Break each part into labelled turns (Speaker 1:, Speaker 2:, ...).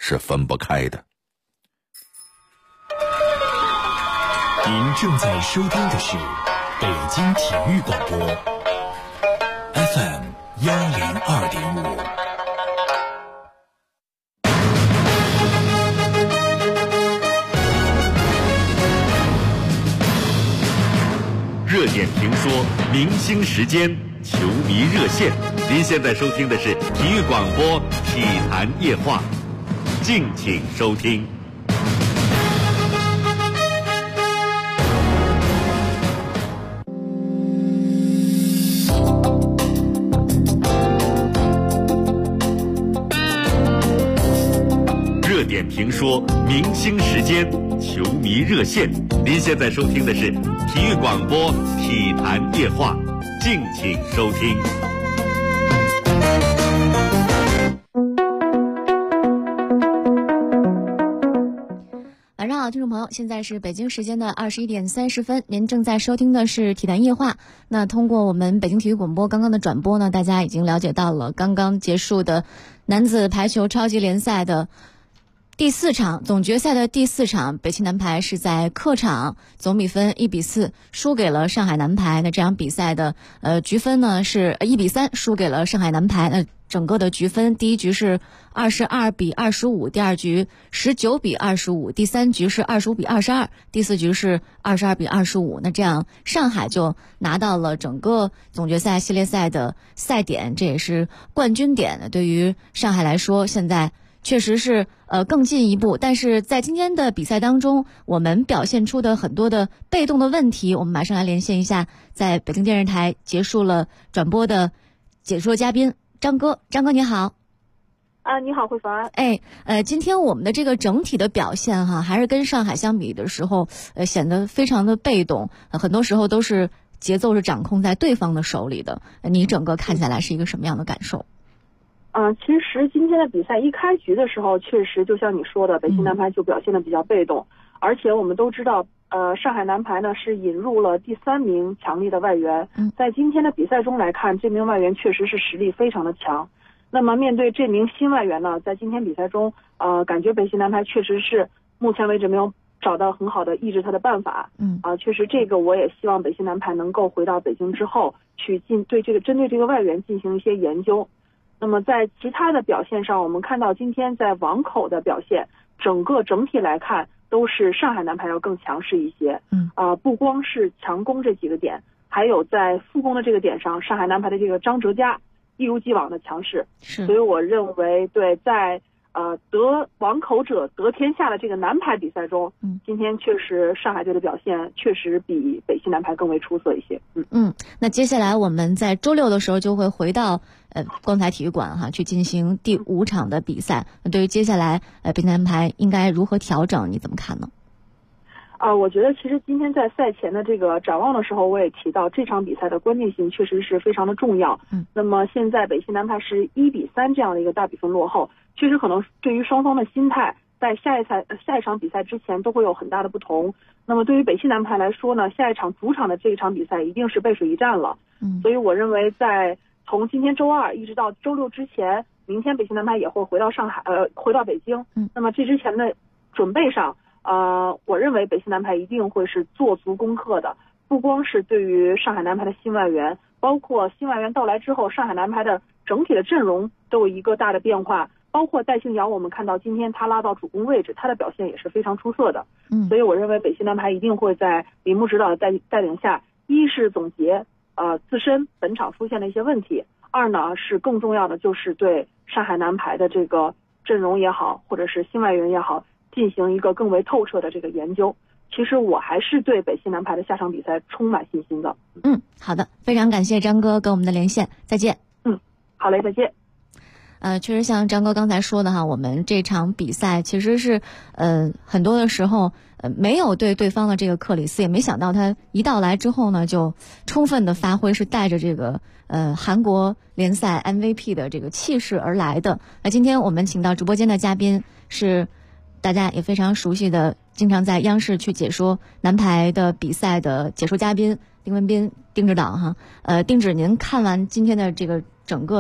Speaker 1: 是分不开的。
Speaker 2: 您正在收听的是北京体育广播 FM 102.5。
Speaker 3: 热点评说，明星时间，球迷热线。您现在收听的是体育广播体坛夜话，敬请收听。热点评说，明星时间，球迷热线。您现在收听的是体育广播体坛夜话，敬请收听。
Speaker 4: 晚上好，听众朋友，现在是北京时间的21点30分，您正在收听的是体坛夜话。那通过我们北京体育广播刚刚的转播呢，大家已经了解到了刚刚结束的男子排球超级联赛的第4场，总决赛的第4场，北汽男排是在客场总比分1比4输给了上海男排。那这场比赛的局分呢是1比3输给了上海男排。那整个的局分，第一局是22比25，第二局19比25，第三局是25比22，第四局是22比25。那这样上海就拿到了整个总决赛系列赛的赛点，这也是冠军点。对于上海来说，现在确实是更进一步。但是在今天的比赛当中，我们表现出的很多的被动的问题，我们马上来连线一下在北京电视台结束了转播的解说嘉宾张哥。张哥你好。
Speaker 5: 你好，慧凡。
Speaker 4: 今天我们的这个整体的表现还是跟上海相比的时候显得非常的被动，很多时候都是节奏是掌控在对方的手里的。你整个看下来是一个什么样的感受？
Speaker 5: 其实今天的比赛一开局的时候，确实就像你说的，北汽男排就表现得比较被动，而且我们都知道，上海男排呢是引入了第3名强力的外援，在今天的比赛中来看，这名外援确实是实力非常的强。那么面对这名新外援呢，在今天比赛中，感觉北汽男排确实是目前为止没有找到很好的抑制他的办法。确实这个我也希望北汽男排能够回到北京之后去针对这个外援进行一些研究。那么在其他的表现上，我们看到今天在网口的表现，整体来看都是上海男排要更强势一些。不光是强攻这几个点，还有在副攻的这个点上，上海男排的这个张哲嘉一如既往的强势。所以我认为对在得网口者得天下的这个男排比赛中，今天确实上海队的表现确实比北汽男排更为出色一些。
Speaker 4: 那接下来我们在周六的时候就会回到光彩体育馆去进行第5场的比赛。对于接下来北汽男排应该如何调整，你怎么看呢？
Speaker 5: 我觉得其实今天在赛前的这个展望的时候，我也提到这场比赛的关键性确实是非常的重要。那么现在北汽男排是1比3这样的一个大比分落后，确实可能对于双方的心态在下一场比赛之前都会有很大的不同。那么对于北汽男排来说呢，下一场主场的这一场比赛一定是背水一战了。所以我认为在从今天周2一直到周6之前，明天北汽男排也会回到回到北京。那么这之前的准备上，我认为北汽男排一定会是做足功课的，不光是对于上海男排的新外援，包括新外援到来之后，上海男排的整体的阵容都有一个大的变化，包括戴庆瑶，我们看到今天他拉到主攻位置，他的表现也是非常出色的。所以我认为北汽男排一定会在李木指导的带领下，一是总结自身本场出现的一些问题，二呢是更重要的就是对上海男排的这个阵容也好，或者是新外援也好，进行一个更为透彻的这个研究。其实我还是对北汽男排的下场比赛充满信心的。
Speaker 4: 好的，非常感谢张哥跟我们的连线，再见。
Speaker 5: 好嘞，再见。
Speaker 4: 确实像张哥刚才说的我们这场比赛其实是很多的时候没有对对方的这个克里斯，也没想到他一到来之后呢，就充分的发挥，是带着这个韩国联赛 MVP 的这个气势而来的。那今天我们请到直播间的嘉宾是大家也非常熟悉的，经常在央视去解说男排的比赛的解说嘉宾丁文彬丁指导丁指，您看完今天的这个整个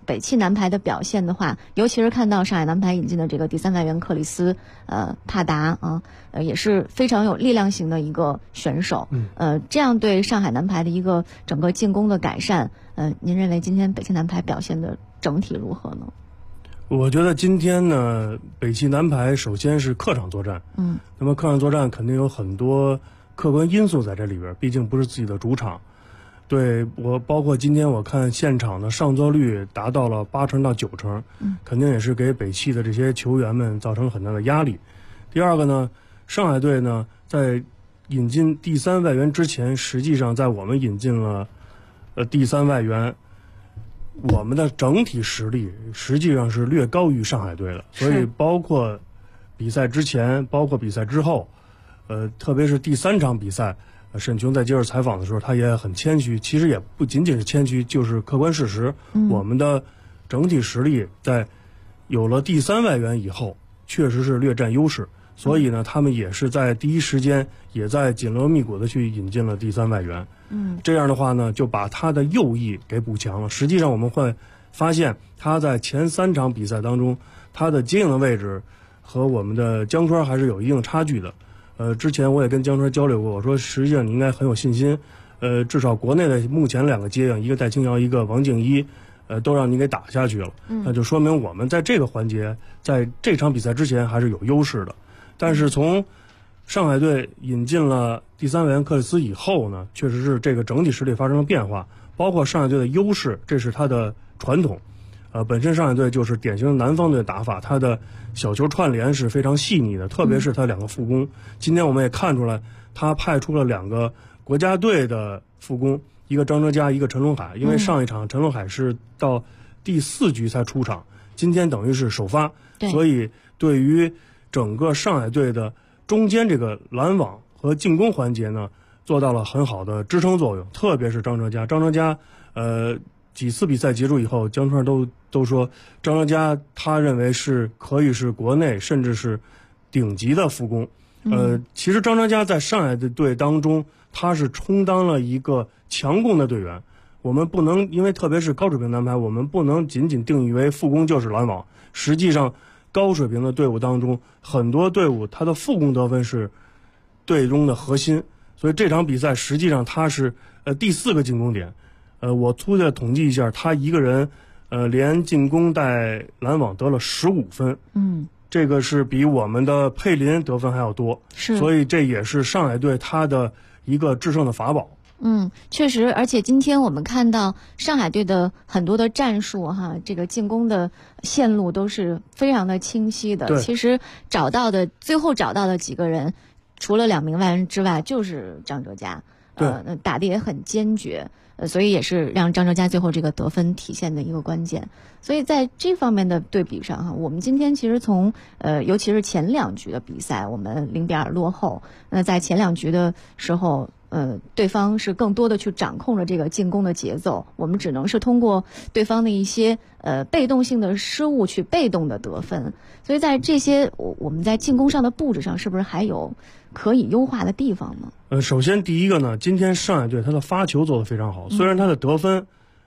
Speaker 4: 北汽男排的表现的话，尤其是看到上海男排引进的这个第3外援克里斯帕达啊，也是非常有力量型的一个选手。这样对上海男排的一个整个进攻的改善，您认为今天北汽男排表现的整体如何呢？
Speaker 1: 我觉得今天呢，北汽男排首先是客场作战，那么客场作战肯定有很多客观因素在这里边，毕竟不是自己的主场。对，我包括今天我看现场的上座率达到了8成到9成，肯定也是给北汽的这些球员们造成很大的压力。第二个呢，上海队呢在引进第3外援之前，实际上在我们引进了第3外援，我们的整体实力实际上是略高于上海队的，所以包括比赛之前，包括比赛之后，特别是第3场比赛，沈琼在接受采访的时候，他也很谦虚，其实也不仅仅是谦虚，就是客观事实。我们的整体实力在有了第3外援以后，确实是略占优势，所以呢，他们也是在第一时间，也在紧锣密鼓的去引进了第3外援。这样的话呢，就把他的右翼给补强了。实际上我们会发现，他在前3场比赛当中，他的接应的位置和我们的江川还是有一定差距的。之前我也跟江川交流过，我说实际上你应该很有信心，至少国内的目前2个接应，一个戴清瑶，一个王静一，都让你给打下去了，那就说明我们在这个环节，在这场比赛之前还是有优势的。但是从上海队引进了第3外援克里斯以后呢，确实是这个整体实力发生了变化，包括上海队的优势，这是他的传统。本身上海队就是典型的南方队打法，他的小球串联是非常细腻的，特别是他2个副攻。今天我们也看出来，他派出了2个国家队的副攻，一个张哲嘉，一个陈龙海。因为上一场陈龙海是到第4局才出场，今天等于是首发，所以对于整个上海队的中间这个拦网和进攻环节呢，做到了很好的支撑作用。特别是张哲嘉，几次比赛结束以后，江川都说张哲嘉他认为是可以是国内甚至是顶级的副攻。其实张哲嘉在上海的队当中，他是充当了一个强攻的队员。我们不能因为特别是高水平男排，我们不能仅仅定义为副攻就是拦网。实际上，高水平的队伍当中，很多队伍他的副攻得分是队中的核心。所以这场比赛实际上他是第4个进攻点。我粗略统计一下，他一个人连进攻带拦网得了15分。这个是比我们的佩林得分还要多，所以这也是上海队他的一个制胜的法宝。
Speaker 4: 确实，而且今天我们看到上海队的很多的战术这个进攻的线路都是非常的清晰的。其实最后找到的几个人，除了2名外援之外，就是张哲嘉，打得也很坚决。所以也是让张哲嘉最后这个得分体现的一个关键。所以在这方面的对比上我们今天其实从尤其是前2局的比赛，我们0-2落后。那在前2局的时候，对方是更多的去掌控了这个进攻的节奏，我们只能是通过对方的一些被动性的失误去被动的得分。所以在这些我们在进攻上的布置上，是不是还有可以优化的地方呢？
Speaker 1: 首先第一个呢，今天上海队他的发球做得非常好，虽然他的得分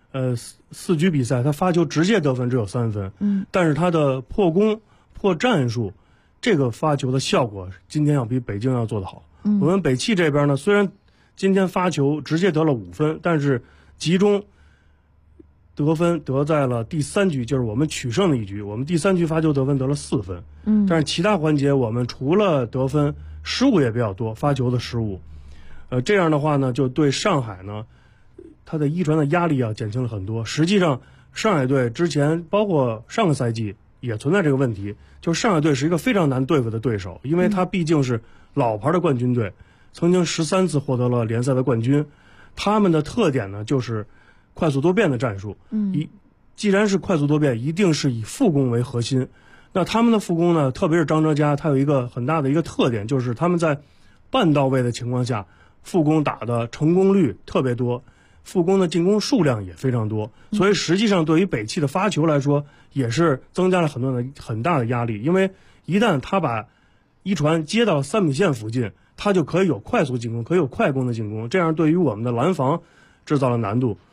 Speaker 1: 4局比赛他发球直接得分只有3分，但是他的破攻破战术这个发球的效果今天要比北京要做得好。我们北汽这边呢，虽然今天发球直接得了5分，但是集中得分得在了第3局，就是我们取胜的一局。我们第3局发球得分得了4分，但是其他环节我们除了得分，失误也比较多，发球的失误。这样的话呢，就对上海呢，他的一传的压力减轻了很多。实际上，上海队之前包括上个赛季也存在这个问题，就是上海队是一个非常难对付的对手，因为他毕竟是老牌的冠军队，曾经13次获得了联赛的冠军。他们的特点呢，就是快速多变的战术。既然是快速多变，一定是以副攻为核心。那他们的副攻呢，特别是张哲嘉，他有一个很大的一个特点，就是他们在半到位的情况下，副攻打的成功率特别多，副攻的进攻数量也非常多。所以实际上对于北汽的发球来说，也是增加了很大的压力。因为一旦他把一传接到3米线附近，他就可以有快速进攻，可以有快攻的进攻，这样对于我们的拦防制造了难度。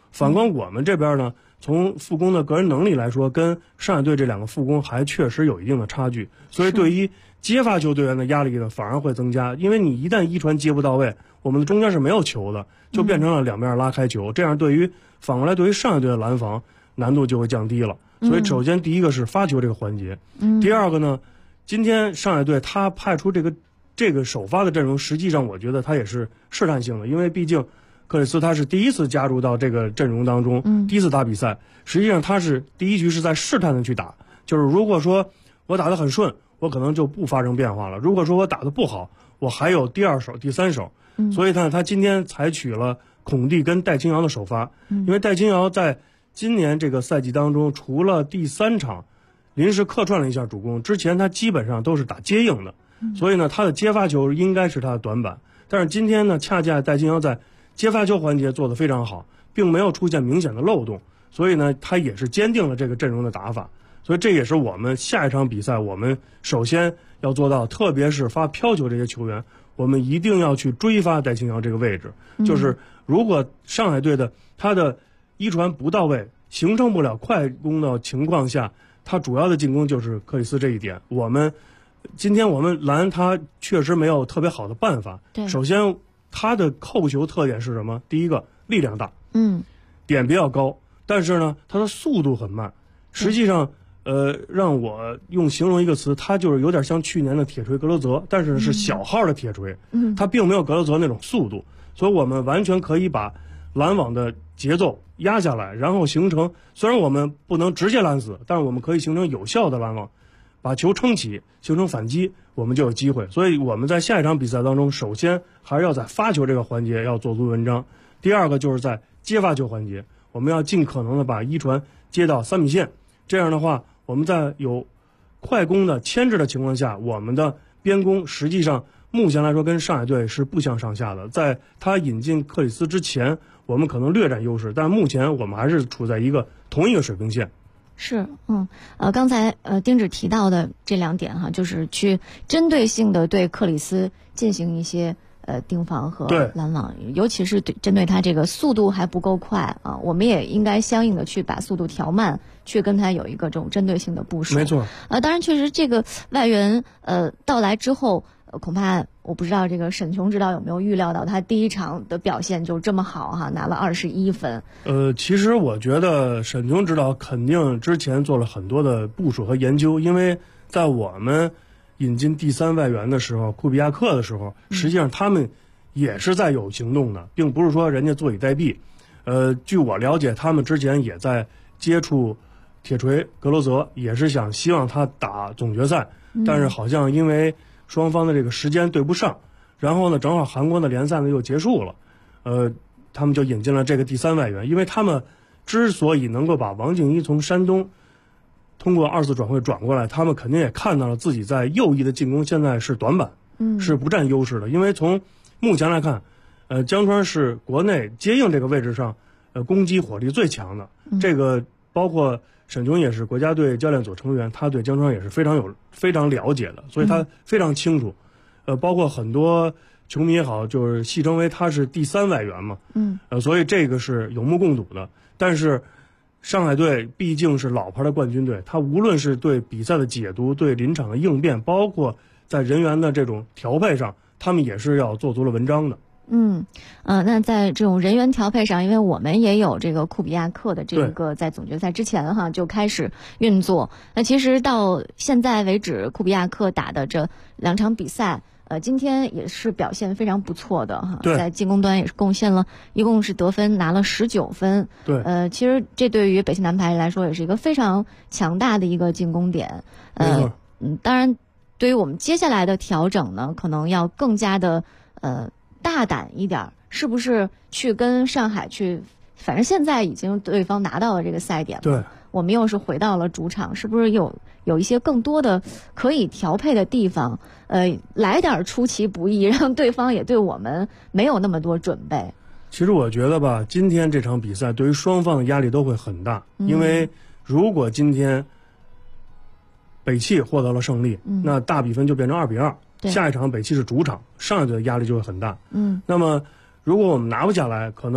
Speaker 1: 反观我们这边呢，从副攻的个人能力来说，跟上海队这2个副攻还确实有一定的差距，所以对于接发球队员的压力呢反而会增加，因为你一旦一传接不到位，我们的中间是没有球的，就变成了两边拉开球，这样反过来对于上海队的拦防难度就会降低了。所以首先第一个是发球这个环节，第二个呢，今天上海队他派出这个首发的阵容，实际上我觉得他也是试探性的，因为毕竟克里斯他是第一次加入到这个阵容当中，第一次打比赛，实际上他是第一局是在试探的去打，就是如果说我打得很顺，我可能就不发生变化了，如果说我打得不好，我还有第2手第3手，所以他今天采取了孔蒂跟戴青瑶的首发，因为戴青瑶在今年这个赛季当中，除了第3场临时客串了一下主攻，之前他基本上都是打接应的，所以呢他的接发球应该是他的短板，但是今天呢恰恰戴青瑶在接发球环节做得非常好，并没有出现明显的漏洞，所以呢他也是坚定了这个阵容的打法，所以这也是我们下一场比赛我们首先要做到，特别是发飘球这些球员，我们一定要去追发戴青瑶这个位置，就是如果上海队的他的一传不到位，形成不了快攻的情况下，他主要的进攻就是克里斯这一点。今天我们拦他确实没有特别好的办法。首先他的扣球特点是什么？第一个，力量大，点比较高，但是呢他的速度很慢。实际上让我用形容一个词，他就是有点像去年的铁锤格罗泽，但是是小号的铁锤，他并没有格罗泽那种速度，所以我们完全可以把拦网的节奏压下来，然后形成，虽然我们不能直接拦死，但是我们可以形成有效的拦网，把球撑起，形成反击，我们就有机会。所以我们在下一场比赛当中，首先还是要在发球这个环节要做足文章，第二个就是在接发球环节，我们要尽可能的把一传接到3米线，这样的话我们在有快攻的牵制的情况下，我们的边攻实际上目前来说跟上海队是不相上下的，在他引进克里斯之前，我们可能略占优势，但目前我们还是处在同一个水平线。
Speaker 4: 是，刚才丁指提到的这2点哈，就是去针对性的对克里斯进行一些盯防和拦网，尤其是针对他这个速度还不够快啊，我们也应该相应的去把速度调慢，去跟他有一个这种针对性的部署。
Speaker 1: 没错。
Speaker 4: 当然确实这个外援到来之后，恐怕我不知道这个沈琼指导有没有预料到他第一场的表现就这么好哈，拿了21分。
Speaker 1: 其实我觉得沈琼指导肯定之前做了很多的部署和研究，因为在我们引进第3外援的时候，库比亚克的时候，实际上他们也是在有行动的，并不是说人家坐以待毙。据我了解，他们之前也在接触铁锤格罗泽，也是希望他打总决赛，但是好像因为双方的这个时间对不上，然后呢正好韩国的联赛呢又结束了，他们就引进了这个第3外援，因为他们之所以能够把王敬一从山东通过2次转会转过来，他们肯定也看到了自己在右翼的进攻现在是短板，是不占优势的。因为从目前来看，江川是国内接应这个位置上，攻击火力最强的。这个包括沈琼也是国家队教练组成员，他对江川也是非常了解的，所以他非常清楚。包括很多球迷也好，就是戏称为他是第3外援嘛，所以这个是有目共睹的。但是上海队毕竟是老牌的冠军队，他无论是对比赛的解读，对临场的应变，包括在人员的这种调配上，他们也是要做足了文章的。
Speaker 4: 那在这种人员调配上，因为我们也有这个库比亚克的这个在总决赛之前哈就开始运作。那其实到现在为止，库比亚克打的这2场比赛，今天也是表现非常不错的哈，在进攻端也是贡献了，一共是得分拿了19分。
Speaker 1: 对，
Speaker 4: 其实这对于北信男排来说也是一个非常强大的一个进攻点。当然，对于我们接下来的调整呢，可能要更加的大胆一点，是不是去跟上海去？反正现在已经对方拿到了这个赛点，
Speaker 1: 对，
Speaker 4: 我们又是回到了主场，是不是有一些更多的可以调配的地方？来点出其不意，让对方也对我们没有那么多准备。
Speaker 1: 其实我觉得吧，今天这场比赛对于双方的压力都会很大，因为如果今天北汽获得了胜利，那大比分就变成2-2。下一场北汽是主场，上海队的压力就会很大。那么如果我们拿不下来，可能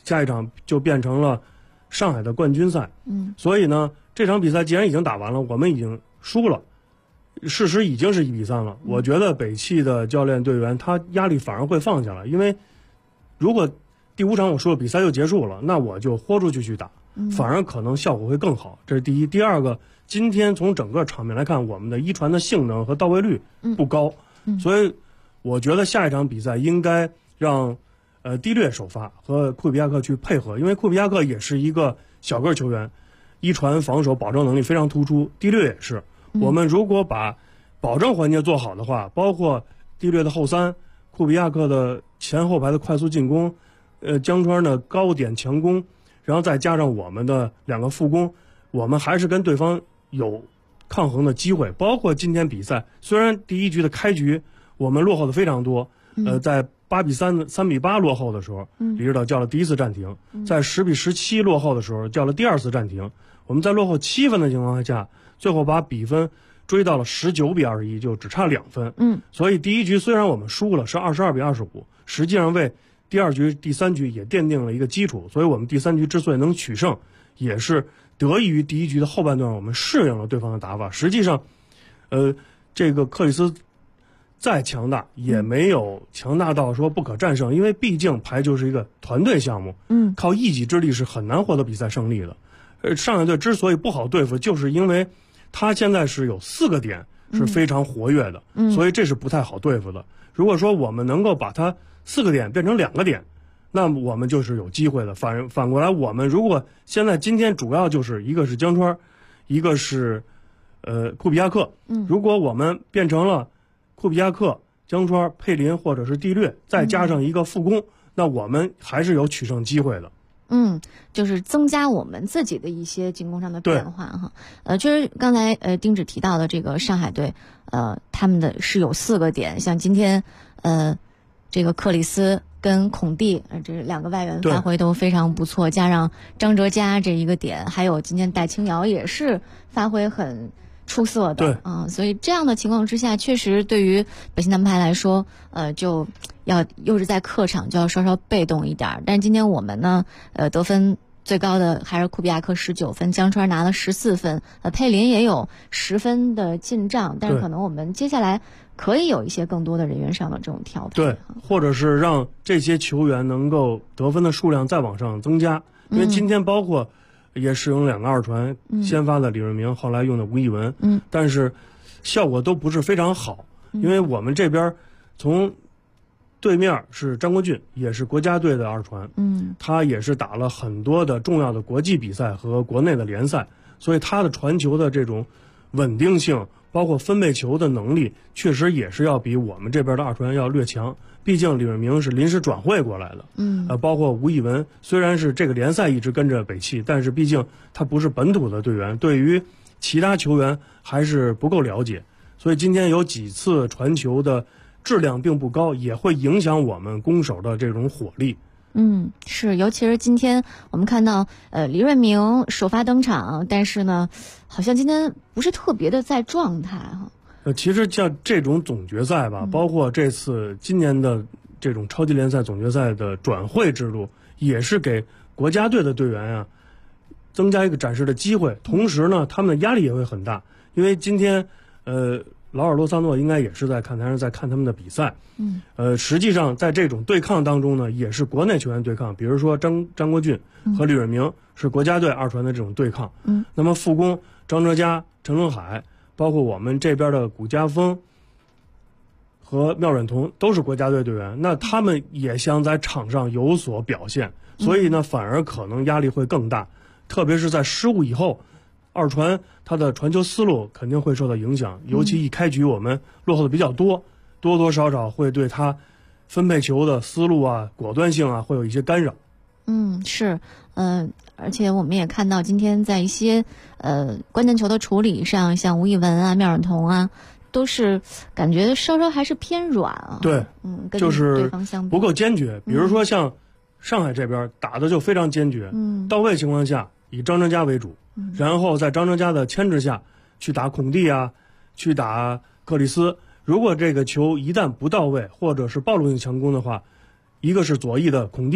Speaker 1: 下一场就变成了上海的冠军赛。所以呢，这场比赛既然已经打完了，我们已经输了，事实已经是1-3了。我觉得北汽的教练队员他压力反而会放下来，因为如果第5场我输了，比赛就结束了，那我就豁出去打，反而可能效果会更好。这是第一。第二个，今天从整个场面来看，我们的一传的性能和到位率不高，所以我觉得下一场比赛应该让迪略首发和库比亚克去配合，因为库比亚克也是一个小个球员，一传防守保证能力非常突出，迪略也是。我们如果把保证环节做好的话，包括迪略的后三，库比亚克的前后排的快速进攻，江川的高点强攻，然后再加上我们的2个副攻，我们还是跟对方有抗衡的机会。包括今天比赛，虽然第一局的开局我们落后的非常多，在8-3、3-8落后的时候，李指导叫了第一次暂停，在10-17落后的时候叫了第2次暂停。我们在落后7分的情况下，最后把比分追到了19-21，就只差2分。所以第一局虽然我们输了，是22-25，实际上为第2局、第3局也奠定了一个基础。所以我们第3局之所以能取胜，也是得益于第一局的后半段我们适应了对方的打法。实际上，这个克里斯再强大也没有强大到说不可战胜，因为毕竟排球是一个团队项目，靠一己之力是很难获得比赛胜利的。上海队之所以不好对付，就是因为他现在是有4个点是非常活跃的，所以这是不太好对付的。如果说我们能够把它4个点变成2个点，那么我们就是有机会的。反过来，我们如果现在今天主要就是一个是江川，一个是库比亚克，如果我们变成了库比亚克、江川、佩林或者是蒂略，再加上一个副攻，那我们还是有取胜机会的。
Speaker 4: 就是增加我们自己的一些进攻上的变化哈。确实刚才丁指提到的这个上海队，他们的是有4个点，像今天这个克里斯跟孔蒂这2个外援发挥都非常不错，加上张哲嘉这一个点，还有今天戴青瑶也是发挥很出色的，所以这样的情况之下，确实对于北汽南排来说，就又是在客场就要稍稍被动一点。但是今天我们呢，得分最高的还是库比亚克19分，江川拿了14分，佩林也有10分的进账，但是可能我们接下来可以有一些更多的人员上的这种调配，
Speaker 1: 对，或者是让这些球员能够得分的数量再往上增加，因为今天包括也使用2个二传，先发的李润明，后来用的吴亦文，但是效果都不是非常好，因为我们这边从对面是张国俊，也是国家队的二传，他也是打了很多的重要的国际比赛和国内的联赛，所以他的传球的这种稳定性，包括分配球的能力，确实也是要比我们这边的二传要略强。毕竟李润明是临时转会过来的，包括吴亦文，虽然是这个联赛一直跟着北汽，但是毕竟他不是本土的队员，对于其他球员还是不够了解，所以今天有几次传球的质量并不高，也会影响我们攻守的这种火力。
Speaker 4: 是，尤其是今天我们看到李润明首发登场，但是呢，好像今天不是特别的在状态哈。
Speaker 1: 其实像这种总决赛吧，包括这次今年的这种超级联赛总决赛的转会制度，也是给国家队的队员增加一个展示的机会，同时呢，他们的压力也会很大，因为今天劳尔罗萨诺应该也是在看台上在看他们的比赛，实际上在这种对抗当中呢，也是国内球员对抗，比如说张国俊和李润明是国家队二传的这种对抗，那么副攻张哲嘉、陈伦海，包括我们这边的古家峰和廖阮彤都是国家队队员，那他们也想在场上有所表现，所以呢，反而可能压力会更大，特别是在失误以后，二传他的传球思路肯定会受到影响，尤其一开局我们落后的比较多，多多少少会对他分配球的思路果断性会有一些干扰。
Speaker 4: 是，而且我们也看到今天在一些关键球的处理上，像吴亦文廖阮彤都是感觉稍稍还是偏软
Speaker 1: 对，
Speaker 4: 跟
Speaker 1: 就是
Speaker 4: 对方相比
Speaker 1: 不够坚决。比如说像上海这边打的就非常坚决，到位情况下以张哲嘉为主，然后在张哲嘉的牵制下去打孔蒂去打克里斯。如果这个球一旦不到位，或者是暴露性强攻的话，一个是左翼的孔蒂，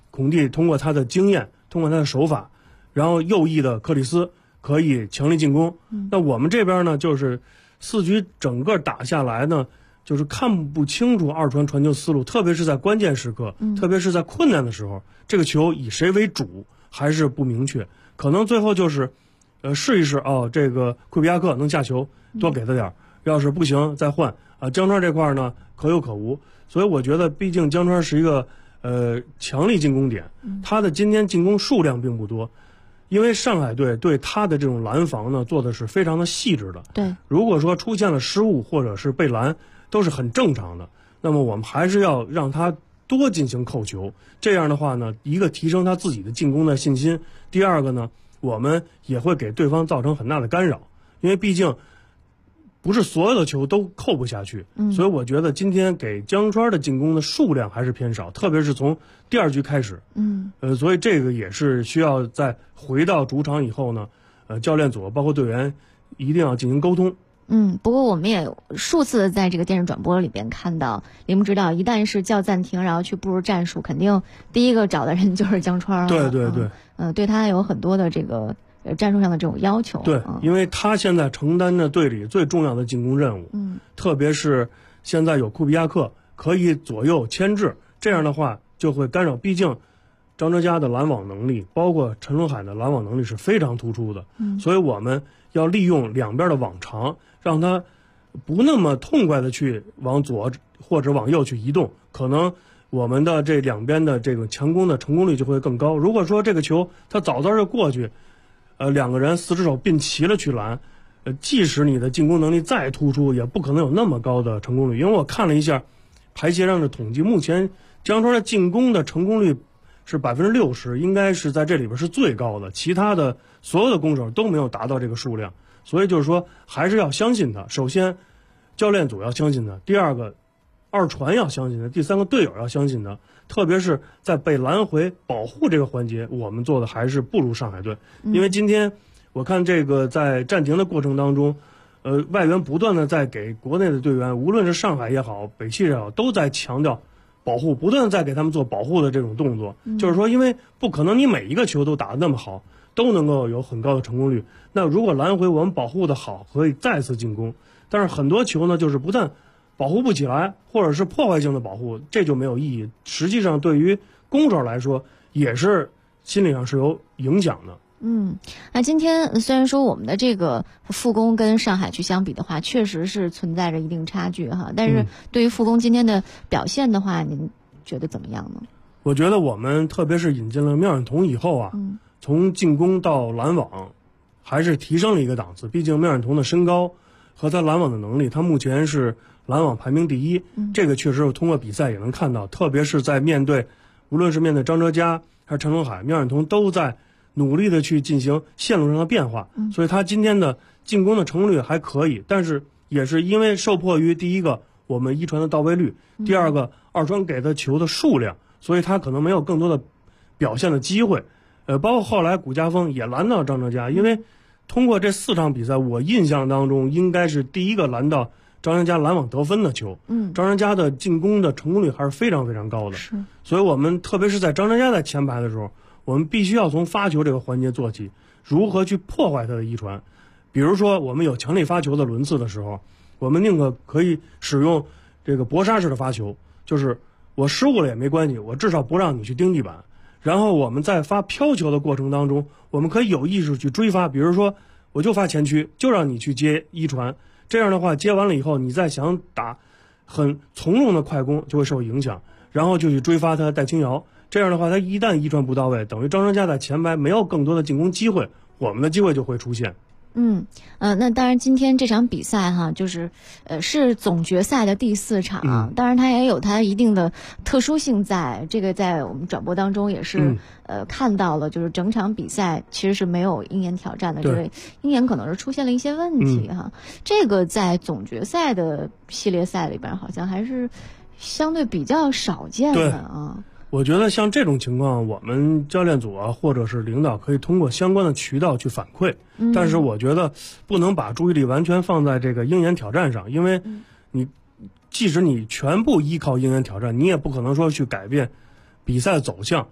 Speaker 1: 孔蒂通过他的经验，通过他的手法，然后右翼的克里斯可以强力进攻。那我们这边呢，就是4局整个打下来呢，就是看不清楚二传传球思路，特别是在关键时刻，特别是在困难的时候，这个球以谁为主还是不明确。可能最后就是试一试这个库比亚克能下球，多给他点，要是不行再换啊。江川这块呢可有可无，所以我觉得毕竟江川是一个强力进攻点，他的今天进攻数量并不多，因为上海队对他的这种拦防呢做的是非常的细致的。
Speaker 4: 对，
Speaker 1: 如果说出现了失误或者是被拦，都是很正常的。那么我们还是要让他多进行扣球，这样的话呢，一个提升他自己的进攻的信心，第二个呢，我们也会给对方造成很大的干扰，因为毕竟不是所有的球都扣不下去。所以我觉得今天给江川的进攻的数量还是偏少，特别是从第2局开始。所以这个也是需要在回到主场以后呢，教练组包括队员一定要进行沟通。
Speaker 4: 不过我们也数次在这个电视转播里边看到，铃木指导一旦是叫暂停，然后去布置战术，肯定第一个找的人就是江川了。
Speaker 1: 对对对，
Speaker 4: 对他有很多的这个战术上的这种要求。
Speaker 1: 对，因为他现在承担着队里最重要的进攻任务。特别是现在有库比亚克可以左右牵制，这样的话就会干扰。毕竟张哲嘉的拦网能力，包括陈伦海的拦网能力是非常突出的。所以我们要利用两边的网长，让他不那么痛快的去往左或者往右去移动，可能我们的这两边的这个强攻的成功率就会更高。如果说这个球他早早就过去，两个人4只手并齐了去拦，即使你的进攻能力再突出，也不可能有那么高的成功率。因为我看了一下排协上的统计，目前江川的进攻的成功率是60%，应该是在这里边是最高的，其他的所有的攻手都没有达到这个数量。所以就是说还是要相信他，首先教练组要相信他，第二个二传要相信他，第三个队友要相信他。特别是在被拦回保护这个环节，我们做的还是不如上海队。因为今天我看这个在暂停的过程当中，外援不断的在给国内的队员，无论是上海也好，北汽也好，都在强调保护，不断的在给他们做保护的这种动作。就是说，因为不可能你每一个球都打得那么好，都能够有很高的成功率。那如果拦回我们保护的好，可以再次进攻。但是很多球呢，就是不但保护不起来，或者是破坏性的保护，这就没有意义。实际上对于攻手来说，也是心理上是有影响的。
Speaker 4: 那今天虽然说我们的这个复工跟上海去相比的话，确实是存在着一定差距哈。但是对于复工今天的表现的话，您觉得怎么样呢？
Speaker 1: 我觉得我们特别是引进了妙远彤以后啊，从进攻到拦网，还是提升了一个档次。毕竟妙远彤的身高和他拦网的能力，他目前是拦网排名第1，这个确实通过比赛也能看到。特别是在无论是面对张哲嘉还是陈伦海，妙远彤都在努力的去进行线路上的变化，所以他今天的进攻的成功率还可以。但是也是因为受迫于第一个我们一传的到位率，第二个二传给的球的数量，所以他可能没有更多的表现的机会。包括后来古家锋也拦到张哲嘉，因为通过这4场比赛，我印象当中应该是第一个拦到张哲嘉拦网得分的球。张哲嘉的进攻的成功率还是非常非常高的。所以我们特别是在张哲嘉在前排的时候，我们必须要从发球这个环节做起，如何去破坏他的一传。比如说我们有强力发球的轮次的时候，我们宁可以使用这个搏杀式的发球，就是我失误了也没关系，我至少不让你去盯地板。然后我们在发飘球的过程当中，我们可以有意识去追发，比如说我就发前区，就让你去接一传，这样的话接完了以后，你再想打很从容的快攻就会受影响，然后就去追发他戴青瑶。这样的话，他一旦一传不到位，等于张哲嘉在前排没有更多的进攻机会，我们的机会就会出现。
Speaker 4: 那当然今天这场比赛哈，就是是总决赛的第4场，当然它也有它一定的特殊性在，这个在我们转播当中也是看到了，就是整场比赛其实是没有鹰眼挑战的，这位鹰眼可能是出现了一些问题哈，这个在总决赛的系列赛里边好像还是相对比较少见的啊。
Speaker 1: 我觉得像这种情况，我们教练组啊，或者是领导可以通过相关的渠道去反馈。但是我觉得不能把注意力完全放在这个鹰眼挑战上，因为即使你全部依靠鹰眼挑战，你也不可能说去改变比赛的走向。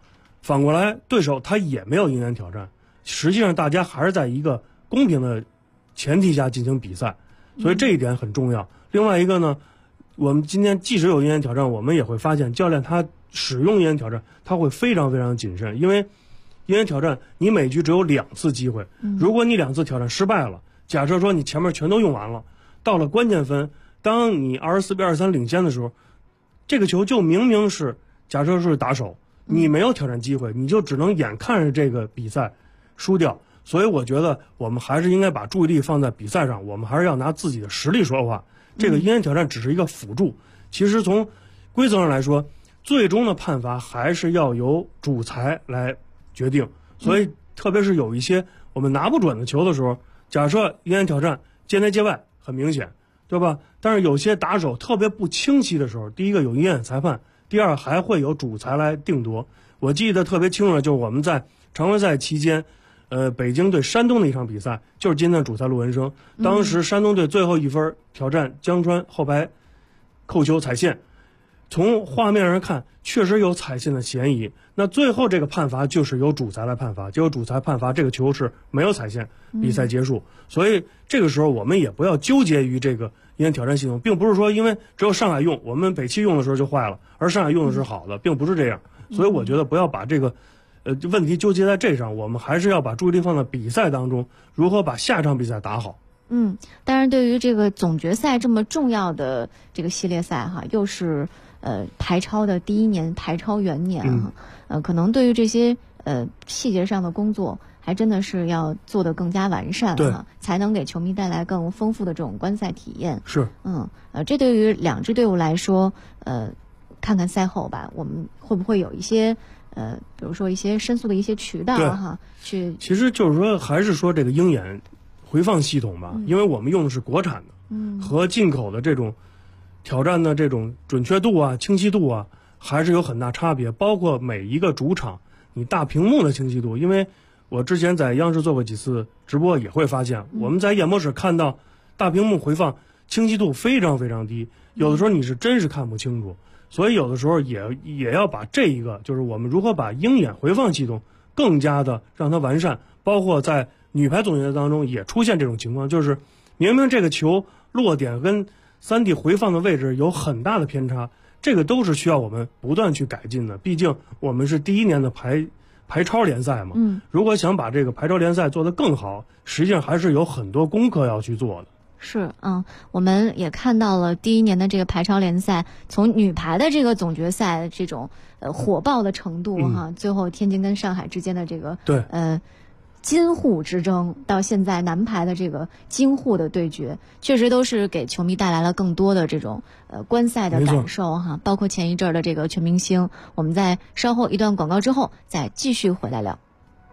Speaker 1: 反过来对手他也没有鹰眼挑战，实际上大家还是在一个公平的前提下进行比赛，所以这一点很重要。另外一个呢，我们今天即使有鹰眼挑战，我们也会发现教练他使用鹰眼挑战他会非常非常谨慎，因为鹰眼挑战你每局只有2次机会，如果你2次挑战失败了，假设说你前面全都用完了，到了关键分，当你24比23领先的时候，这个球就明明是假设是打手，你没有挑战机会，你就只能眼看着这个比赛输掉。所以我觉得我们还是应该把注意力放在比赛上，我们还是要拿自己的实力说话。这个鹰眼挑战只是一个辅助，其实从规则上来说，最终的判罚还是要由主裁来决定。所以特别是有一些我们拿不准的球的时候，假设鹰眼挑战界内界外很明显，对吧？但是有些打手特别不清晰的时候，第一个有鹰眼裁判，第二还会有主裁来定夺。我记得特别清楚，就是我们在常规赛期间北京对山东的一场比赛，就是今天的主裁陆文生，当时山东队最后一分挑战江川后排扣球踩线，从画面上看确实有踩线的嫌疑，那最后这个判罚就是由主裁来判罚，结果主裁判罚这个球是没有踩线，比赛结束。所以这个时候我们也不要纠结于这个鹰眼挑战系统，并不是说因为只有上海用，我们北汽用的时候就坏了，而上海用的是好的，并不是这样。所以我觉得不要把这个问题纠结在这上，我们还是要把注意力放在比赛当中，如何把下场比赛打好。
Speaker 4: 当然对于这个总决赛这么重要的这个系列赛哈，又是排超的第1年，排超元年哈，可能对于这些细节上的工作还真的是要做得更加完善哈，才能给球迷带来更丰富的这种观赛体验。
Speaker 1: 是，
Speaker 4: 这对于2支队伍来说，看看赛后吧，我们会不会有一些比如说一些申诉的一些渠道哈，去。其
Speaker 1: 实就是说，还是说这个鹰眼回放系统吧，因为我们用的是国产的，和进口的这种挑战的这种准确度啊、清晰度啊，还是有很大差别。包括每一个主场，你大屏幕的清晰度，因为我之前在央视做过几次直播，也会发现我们在演播室看到大屏幕回放清晰度非常非常低，有的时候你是真是看不清楚。所以有的时候也要把这一个，就是我们如何把鹰眼回放系统更加的让它完善。包括在女排总决赛当中也出现这种情况，就是明明这个球落点跟3D 回放的位置有很大的偏差，这个都是需要我们不断去改进的。毕竟我们是第1年的排超联赛嘛，如果想把这个排超联赛做得更好，实际上还是有很多功课要去做的。
Speaker 4: 是，我们也看到了第1年的这个排超联赛，从女排的这个总决赛这种火爆的程度哈，最后天津跟上海之间的这个金护之争，到现在男排的这个金护的对决，确实都是给球迷带来了更多的这种观赛的感受哈。包括前一阵的这个全明星，我们在稍后一段广告之后再继续回来聊。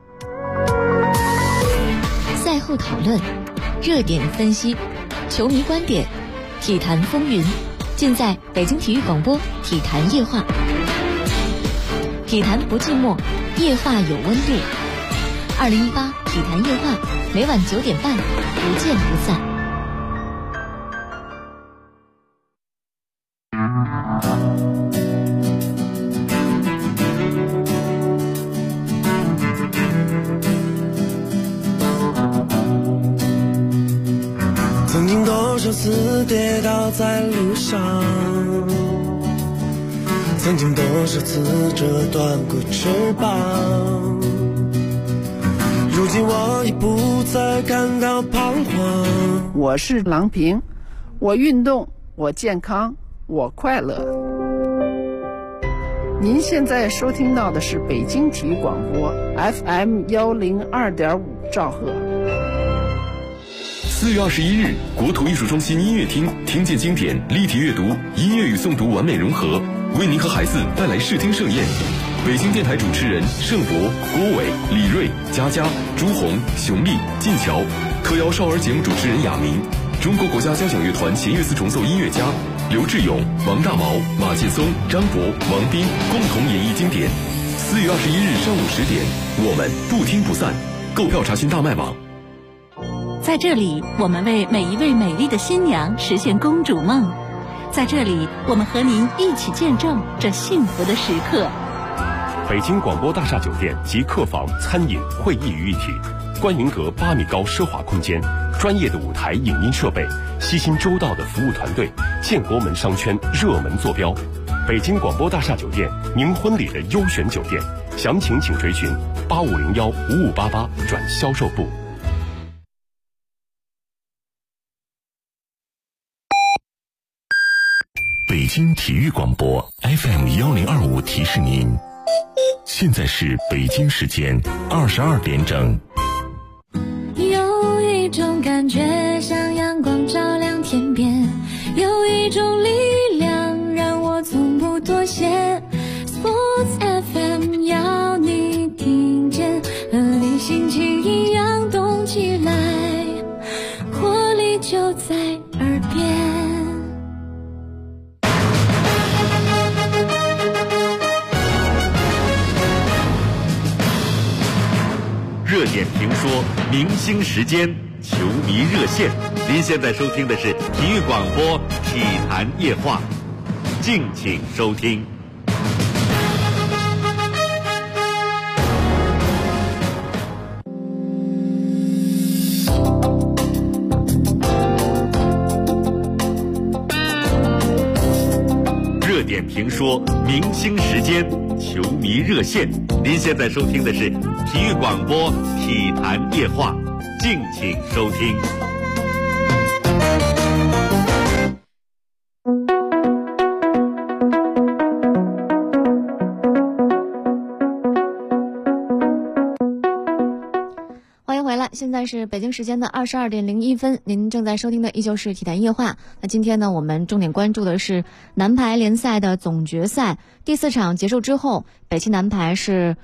Speaker 6: 赛后讨论，热点分析，球迷观点，体坛风云，尽在北京体育广播体坛夜话。体坛不寂寞，夜话有温度。2018体坛夜话，每晚9点半，不见不散。
Speaker 7: 曾经多少次跌倒在路上，曾经多少次折断过翅膀，如今我已不再感到彷徨。
Speaker 8: 我是郎平，我运动，我健康，我快乐。您现在收听到的是北京体育广播 FM 102.5兆赫。
Speaker 2: 4月21日，国土艺术中心音乐厅听见经典，立体阅读，音乐与诵读完美融合，为您和孩子带来视听盛宴。北京电台主持人盛博、郭伟、李瑞、佳佳、朱红、熊丽、晋桥，特邀少儿节目主持人雅明，中国国家交响乐团弦乐四重奏音乐家刘志勇、王大毛、马劲松、张博、王斌共同演绎经典。4月21日上午10点，我们不听不散。购票查询大麦网。
Speaker 6: 在这里，我们为每一位美丽的新娘实现公主梦。在这里，我们和您一起见证这幸福的时刻。
Speaker 2: 北京广播大厦酒店集客房、餐饮、会议于一体，观云阁8米高奢华空间，专业的舞台影音设备，悉心周到的服务团队，建国门商圈热门坐标。北京广播大厦酒店，您婚礼的优选酒店，详情请垂询8501-5588转销售部。北京体育广播 FM1025提示您，现在是北京时间22点整。
Speaker 9: 有一种感觉像阳光照亮天边，有一种力量让我从不妥协。 Sports FM 要你听见，和你心情一样动起来，活力就在耳边。
Speaker 3: 热点评说，明星时间，球迷热线。您现在收听的是体育广播体坛夜话，敬请收听。热点评说，明星时间，球迷热线。您现在收听的是体育广播体坛夜话，敬请收听。
Speaker 4: 欢迎回来，现在是北京时间的22点01分，您正在收听的依旧是体坛夜话。那今天呢，我们重点关注的是男排联赛的总决赛第4场结束之后，北汽男排是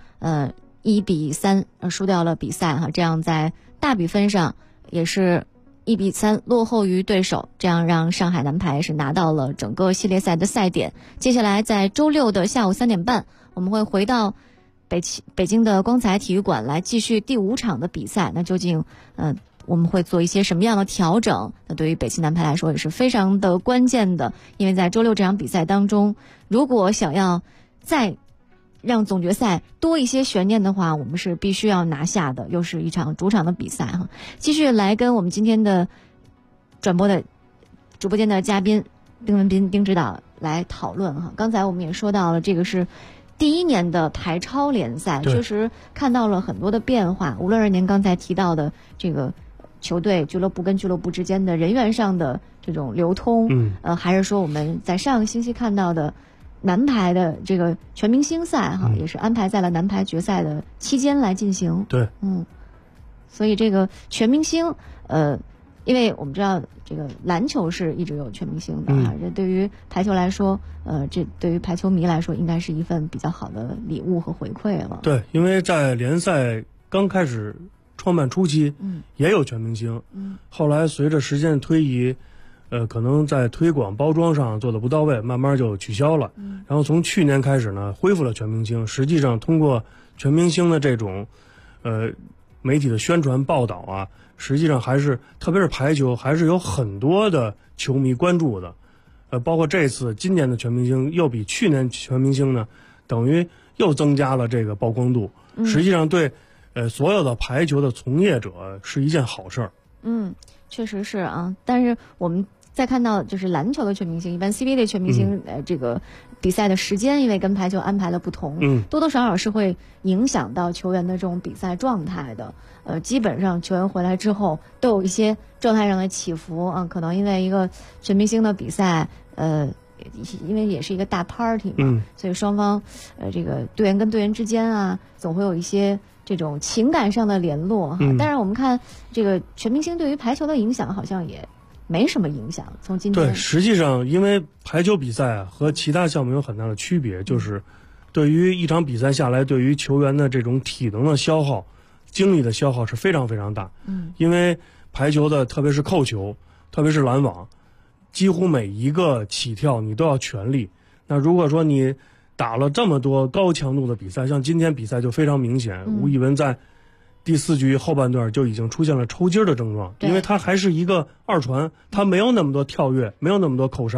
Speaker 4: 1-3输掉了比赛哈，这样在大比分上也是1-3落后于对手，这样让上海男排是拿到了整个系列赛的赛点。接下来在周六的下午3点半，我们会回到北京的光彩体育馆来继续第5场的比赛。那究竟我们会做一些什么样的调整？那对于北汽男排来说也是非常的关键的，因为在周六这场比赛当中，如果想要再让总决赛多一些悬念的话，我们是必须要拿下的，又是一场主场的比赛哈。继续来跟我们今天的转播的直播间的嘉宾丁文斌丁指导来讨论哈。刚才我们也说到了，这个是第1年的排超联赛，确实看到了很多的变化，无论是您刚才提到的这个球队俱乐部跟俱乐部之间的人员上的这种流通，还是说我们在上个星期看到的男排的这个全明星赛哈，也是安排在了男排决赛的期间来进行。
Speaker 1: 对，
Speaker 4: 所以这个全明星，因为我们知道这个篮球是一直有全明星的哈，这对于排球来说，这对于排球迷来说，应该是一份比较好的礼物和回馈了。
Speaker 1: 对，因为在联赛刚开始创办初期，也有全明星，后来随着时间的推移，可能在推广包装上做的不到位，慢慢就取消了。然后从去年开始呢，恢复了全明星。实际上通过全明星的这种媒体的宣传报道啊，实际上还是特别是排球，还是有很多的球迷关注的。包括这次今年的全明星又比去年全明星呢，等于又增加了这个曝光度。实际上对所有的排球的从业者是一件好事儿。
Speaker 4: 确实是啊，但是我们再看到就是篮球的全明星，一般 CBA 的全明星这个比赛的时间因为跟排球安排的不同，多多少少是会影响到球员的这种比赛状态的。基本上球员回来之后都有一些状态上的起伏啊，可能因为一个全明星的比赛，因为也是一个大 party 嘛，所以双方这个队员跟队员之间啊，总会有一些这种情感上的联络哈。但是我们看这个全明星对于排球的影响好像也没什么影响。从今天
Speaker 1: 对，实际上因为排球比赛啊和其他项目有很大的区别，就是对于一场比赛下来，对于球员的这种体能的消耗、精力的消耗是非常非常大。因为排球的特别是扣球，特别是拦网，几乎每一个起跳你都要全力。那如果说你打了这么多高强度的比赛，像今天比赛就非常明显，吴亦文在第4局后半段就已经出现了抽筋的症状，因为他还是一个二传，他没有那么多跳跃，没有那么多扣杀，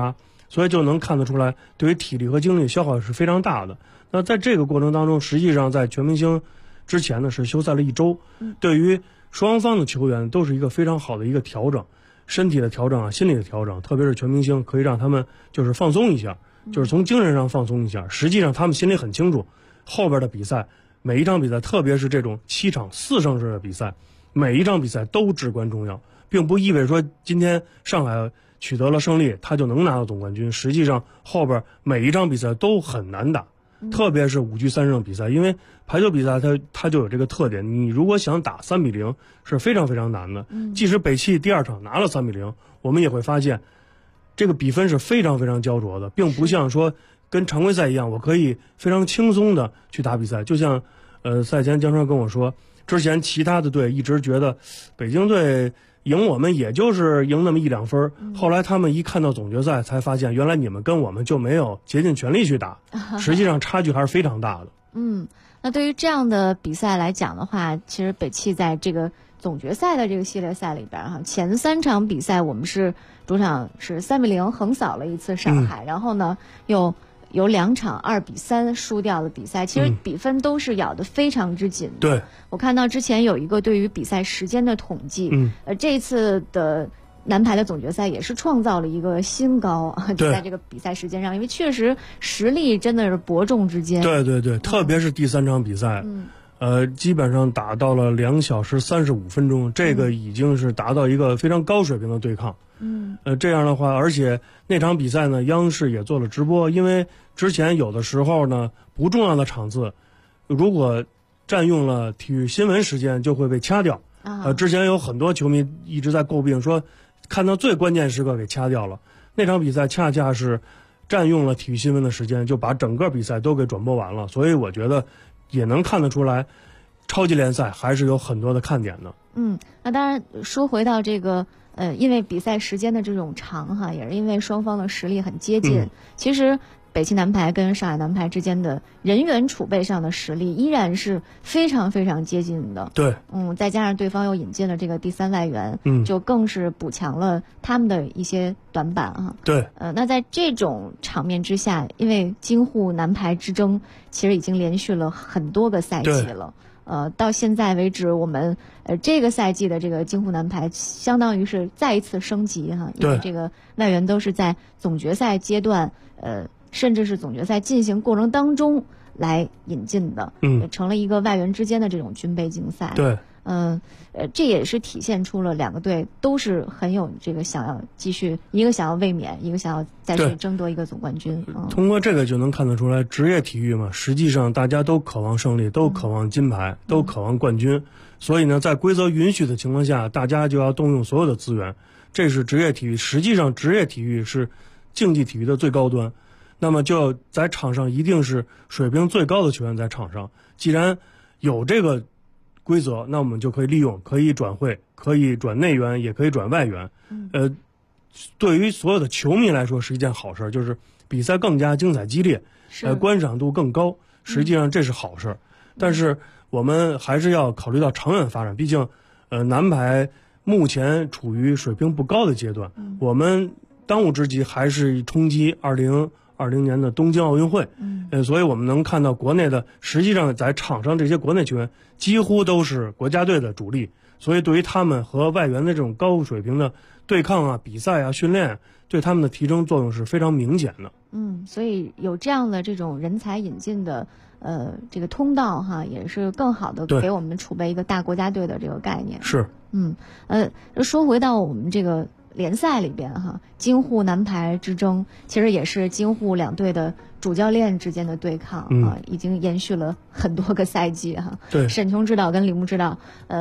Speaker 1: 所以就能看得出来，对于体力和精力消耗是非常大的。那在这个过程当中，实际上在全明星之前呢是休赛了1周，对于双方的球员都是一个非常好的一个调整，身体的调整啊，心理的调整，特别是全明星可以让他们就是放松一下，就是从精神上放松一下。实际上他们心里很清楚，后边的比赛每一场比赛，特别是这种7场4胜制的比赛，每一场比赛都至关重要，并不意味着说今天上海取得了胜利，他就能拿到总冠军。实际上后边每一场比赛都很难打，特别是5局3胜比赛，因为排球比赛它就有这个特点，你如果想打3-0是非常非常难的。即使北汽第2场拿了3-0，我们也会发现这个比分是非常非常焦灼的，并不像说跟常规赛一样，我可以非常轻松的去打比赛。就像赛前江川跟我说，之前其他的队一直觉得北京队赢我们也就是赢那么1-2分，后来他们一看到总决赛才发现，原来你们跟我们就没有竭尽全力去打，实际上差距还是非常大的。
Speaker 4: 那对于这样的比赛来讲的话，其实北汽在这个总决赛的这个系列赛里边哈，前3场比赛我们是主场是3-0横扫了一次上海，然后呢又有2场2-3输掉了比赛，其实比分都是咬得非常之紧的。
Speaker 1: 对，
Speaker 4: 我看到之前有一个对于比赛时间的统计，这一次的男排的总决赛也是创造了一个新高，就在这个比赛时间上，因为确实实力真的是伯仲之间。
Speaker 1: 对对对，特别是第3场比赛，基本上打到了2小时35分钟，这个已经是达到一个非常高水平的对抗。这样的话，而且那场比赛呢，央视也做了直播，因为之前有的时候呢，不重要的场次，如果占用了体育新闻时间，就会被掐掉。之前有很多球迷一直在诟病说，看到最关键时刻给掐掉了。那场比赛恰恰是占用了体育新闻的时间，就把整个比赛都给转播完了。所以我觉得也能看得出来，超级联赛还是有很多的看点的。
Speaker 4: 那当然说回到这个因为比赛时间的这种长哈，也是因为双方的实力很接近。其实北汽男排跟上海男排之间的人员储备上的实力依然是非常非常接近的。
Speaker 1: 对，
Speaker 4: 再加上对方又引进了这个第3外援，就更是补强了他们的一些短板哈。
Speaker 1: 对，
Speaker 4: 那在这种场面之下，因为京沪男排之争其实已经连续了很多个赛季了。到现在为止，我们这个赛季的这个京沪男排相当于是再一次升级哈，因为这个外援都是在总决赛阶段，甚至是总决赛进行过程当中来引进的，也成了一个外援之间的这种军备竞赛。
Speaker 1: 对，
Speaker 4: 这也是体现出了2个队都是很有这个想要继续，一个想要卫冕，一个想要再去争夺一个总冠军。
Speaker 1: 通过这个就能看得出来，职业体育嘛，实际上大家都渴望胜利，都渴望金牌，都渴望冠军。所以呢，在规则允许的情况下，大家就要动用所有的资源，这是职业体育。实际上，职业体育是竞技体育的最高端。那么就在场上一定是水平最高的球员在场上。既然有这个规则，那我们就可以利用，可以转会，可以转内援，也可以转外援。对于所有的球迷来说是一件好事，就是比赛更加精彩激烈，观赏度更高。实际上这是好事，但是我们还是要考虑到长远发展。毕竟，男排目前处于水平不高的阶段，我们当务之急还是冲击2020年的东京奥运会。所以我们能看到国内的，实际上在场上这些国内球员几乎都是国家队的主力，所以对于他们和外援的这种高水平的对抗啊、比赛啊、训练，对他们的提升作用是非常明显的。
Speaker 4: 所以有这样的这种人才引进的这个通道哈，也是更好的给我们储备一个大国家队的这个概念。
Speaker 1: 是，
Speaker 4: 说回到我们这个联赛里边哈，京沪男排之争其实也是京沪2队的主教练之间的对抗啊，已经延续了很多个赛季哈。
Speaker 1: 对，
Speaker 4: 沈琼指导跟李牧指导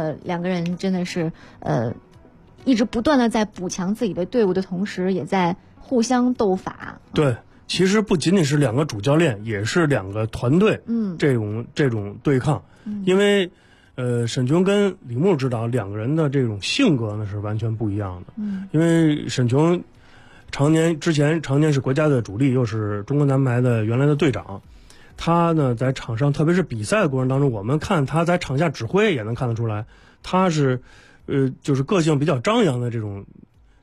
Speaker 4: 2个人真的是一直不断的在补强自己的队伍的同时，也在互相斗法。
Speaker 1: 对，其实不仅仅是2个主教练，也是2个团队这种对抗。因为沈琼跟李牧指导2个人的这种性格呢是完全不一样的。因为沈琼之前常年是国家队主力，又是中国男排的原来的队长，他呢在场上，特别是比赛的过程当中，我们看他在场下指挥也能看得出来，他是就是个性比较张扬的这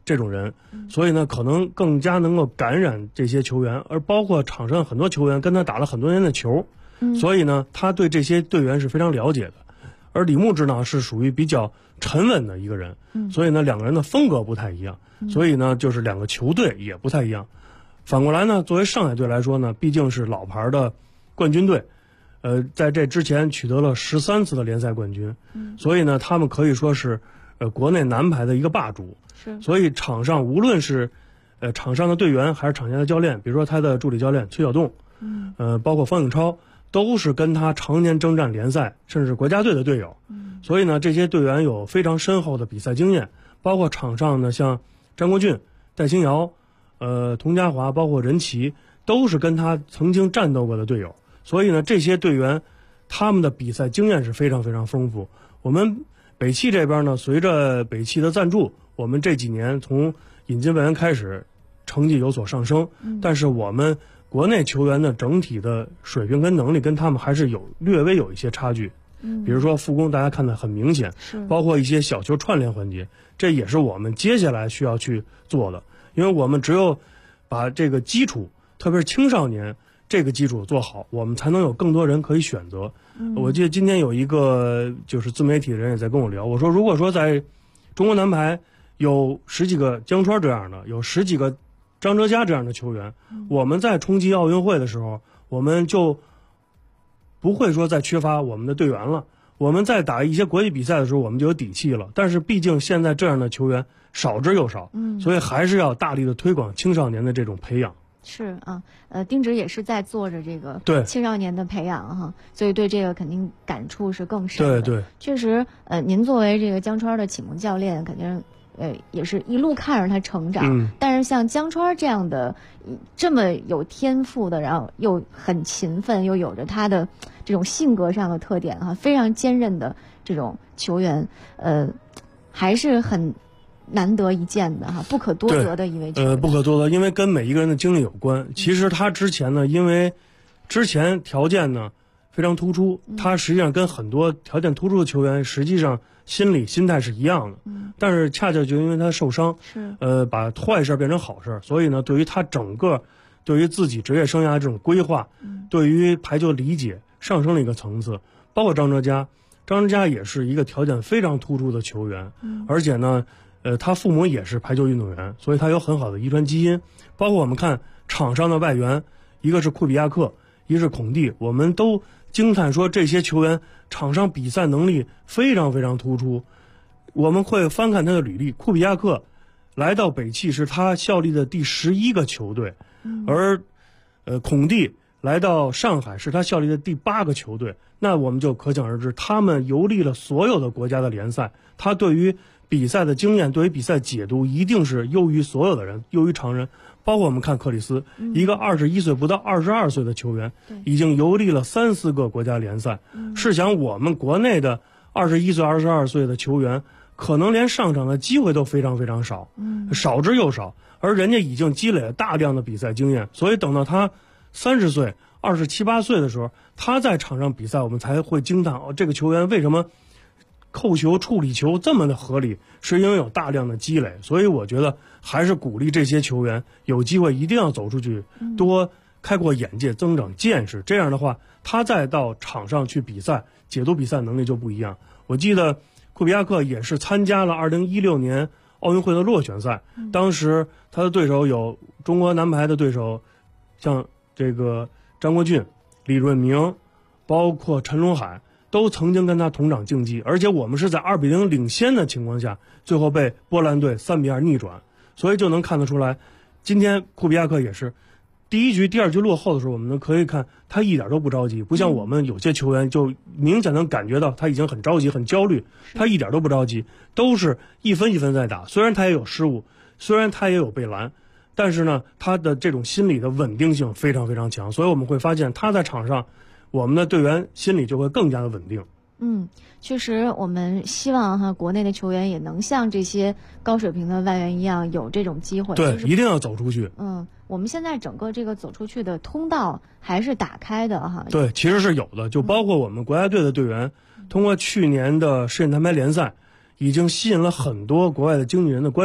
Speaker 1: 这种人，所以呢，可能更加能够感染这些球员，而包括场上很多球员跟他打了很多年的球，所以呢，他对这些队员是非常了解的。而李木之呢，是属于比较沉稳的一个人，所以呢，两个人的风格不太一样，所以呢，就是两个球队也不太一样。反过来呢，作为上海队来说呢，毕竟是老牌的冠军队，在这之前取得了13次的联赛冠军，所以呢，他们可以说是国内男排的一个霸主。所以场上无论是场上的队员还是场下的教练，比如说他的助理教练崔晓栋，包括方颖超，都是跟他常年征战联赛甚至国家队的队友。所以呢，这些队员有非常深厚的比赛经验，包括场上呢，像张国俊、戴星瑶、佟佳华，包括任琦，都是跟他曾经战斗过的队友。所以呢，这些队员他们的比赛经验是非常非常丰富。我们北汽这边呢，随着北汽的赞助，我们这几年从引进外援开始，成绩有所上升，但是我们国内球员的整体的水平跟能力跟他们还是略微有一些差距。比如说复工，大家看得很明显，包括一些小球串联环节，这也是我们接下来需要去做的。因为我们只有把这个基础，特别是青少年这个基础做好，我们才能有更多人可以选择。我记得今天有一个就是自媒体的人也在跟我聊，我说如果说在中国男排有10几个江川这样的，有10几个张哲嘉这样的球员，我们在冲击奥运会的时候，我们就不会说再缺乏我们的队员了。我们在打一些国际比赛的时候，我们就有底气了。但是毕竟现在这样的球员少之又少，所以还是要大力的推广青少年的这种培养。
Speaker 4: 是啊，丁直也是在做着这个青少年的培养哈，所以对这个肯定感触是更深的。
Speaker 1: 对，
Speaker 4: 确实，您作为这个江川的启蒙教练，肯定也是一路看着他成长。但是像江川这样的这么有天赋的，然后又很勤奋，又有着他的这种性格上的特点哈，非常坚韧的这种球员，还是很难得一见的哈，不可多得的一位球员。
Speaker 1: 不可多得，因为跟每一个人的经历有关。其实他之前呢，因为之前条件呢非常突出，他实际上跟很多条件突出的球员实际上心态是一样的。但是恰恰就因为他受伤，把坏事变成好事，所以呢，对于他整个对于自己职业生涯这种规划，对于排球理解上升了一个层次。包括张哲嘉也是一个条件非常突出的球员，而且呢他父母也是排球运动员，所以他有很好的遗传基因。包括我们看场上的外援，一个是库比亚克，一个是孔蒂，我们都惊叹说这些球员场上比赛能力非常非常突出。我们会翻看他的履历，库比亚克来到北汽是他效力的第11个球队，而孔蒂来到上海是他效力的第8个球队。那我们就可想而知，他们游历了所有的国家的联赛，他对于比赛的经验，对于比赛解读一定是优于所有的人，优于常人。包括我们看克里斯，一个21岁不到22岁的球员，已经游历了3、4个国家联赛。试想我们国内的21岁、22岁的球员，可能连上场的机会都非常非常少，少之又少。而人家已经积累了大量的比赛经验，所以等到他30岁、27、28岁的时候，他在场上比赛，我们才会惊叹这个球员为什么扣球、处理球这么的合理，是因为有大量的积累。所以我觉得还是鼓励这些球员有机会一定要走出去，多开阔眼界，增长见识。这样的话，他再到场上去比赛，解读比赛能力就不一样。我记得库比亚克也是参加了2016年奥运会的落选赛，当时他的对手有中国男排的对手，像这个张国俊、李润明，包括陈龙海，都曾经跟他同场竞技，而且我们是在2-0领先的情况下，最后被波兰队3-2逆转。所以就能看得出来，今天库比亚克也是第1局、第2局落后的时候，我们可以看他一点都不着急，不像我们有些球员就明显能感觉到他已经很着急、很焦虑，他一点都不着急，都是一分一分在打。虽然他也有失误，虽然他也有被拦，但是呢，他的这种心理的稳定性非常非常强，所以我们会发现他在场上，我们的队员心理就会更加的稳定。
Speaker 4: 确实，我们希望国内的球员也能像这些高水平的外援一样有这种机会。
Speaker 1: 对，一定要走出去。
Speaker 4: 我们现在整个这个走出去的通道还是打开的哈。
Speaker 1: 对，其实是有的，就包括我们国家队的队员，通过去年的世界男排联赛，已经吸引了很多国外的经纪人的关注。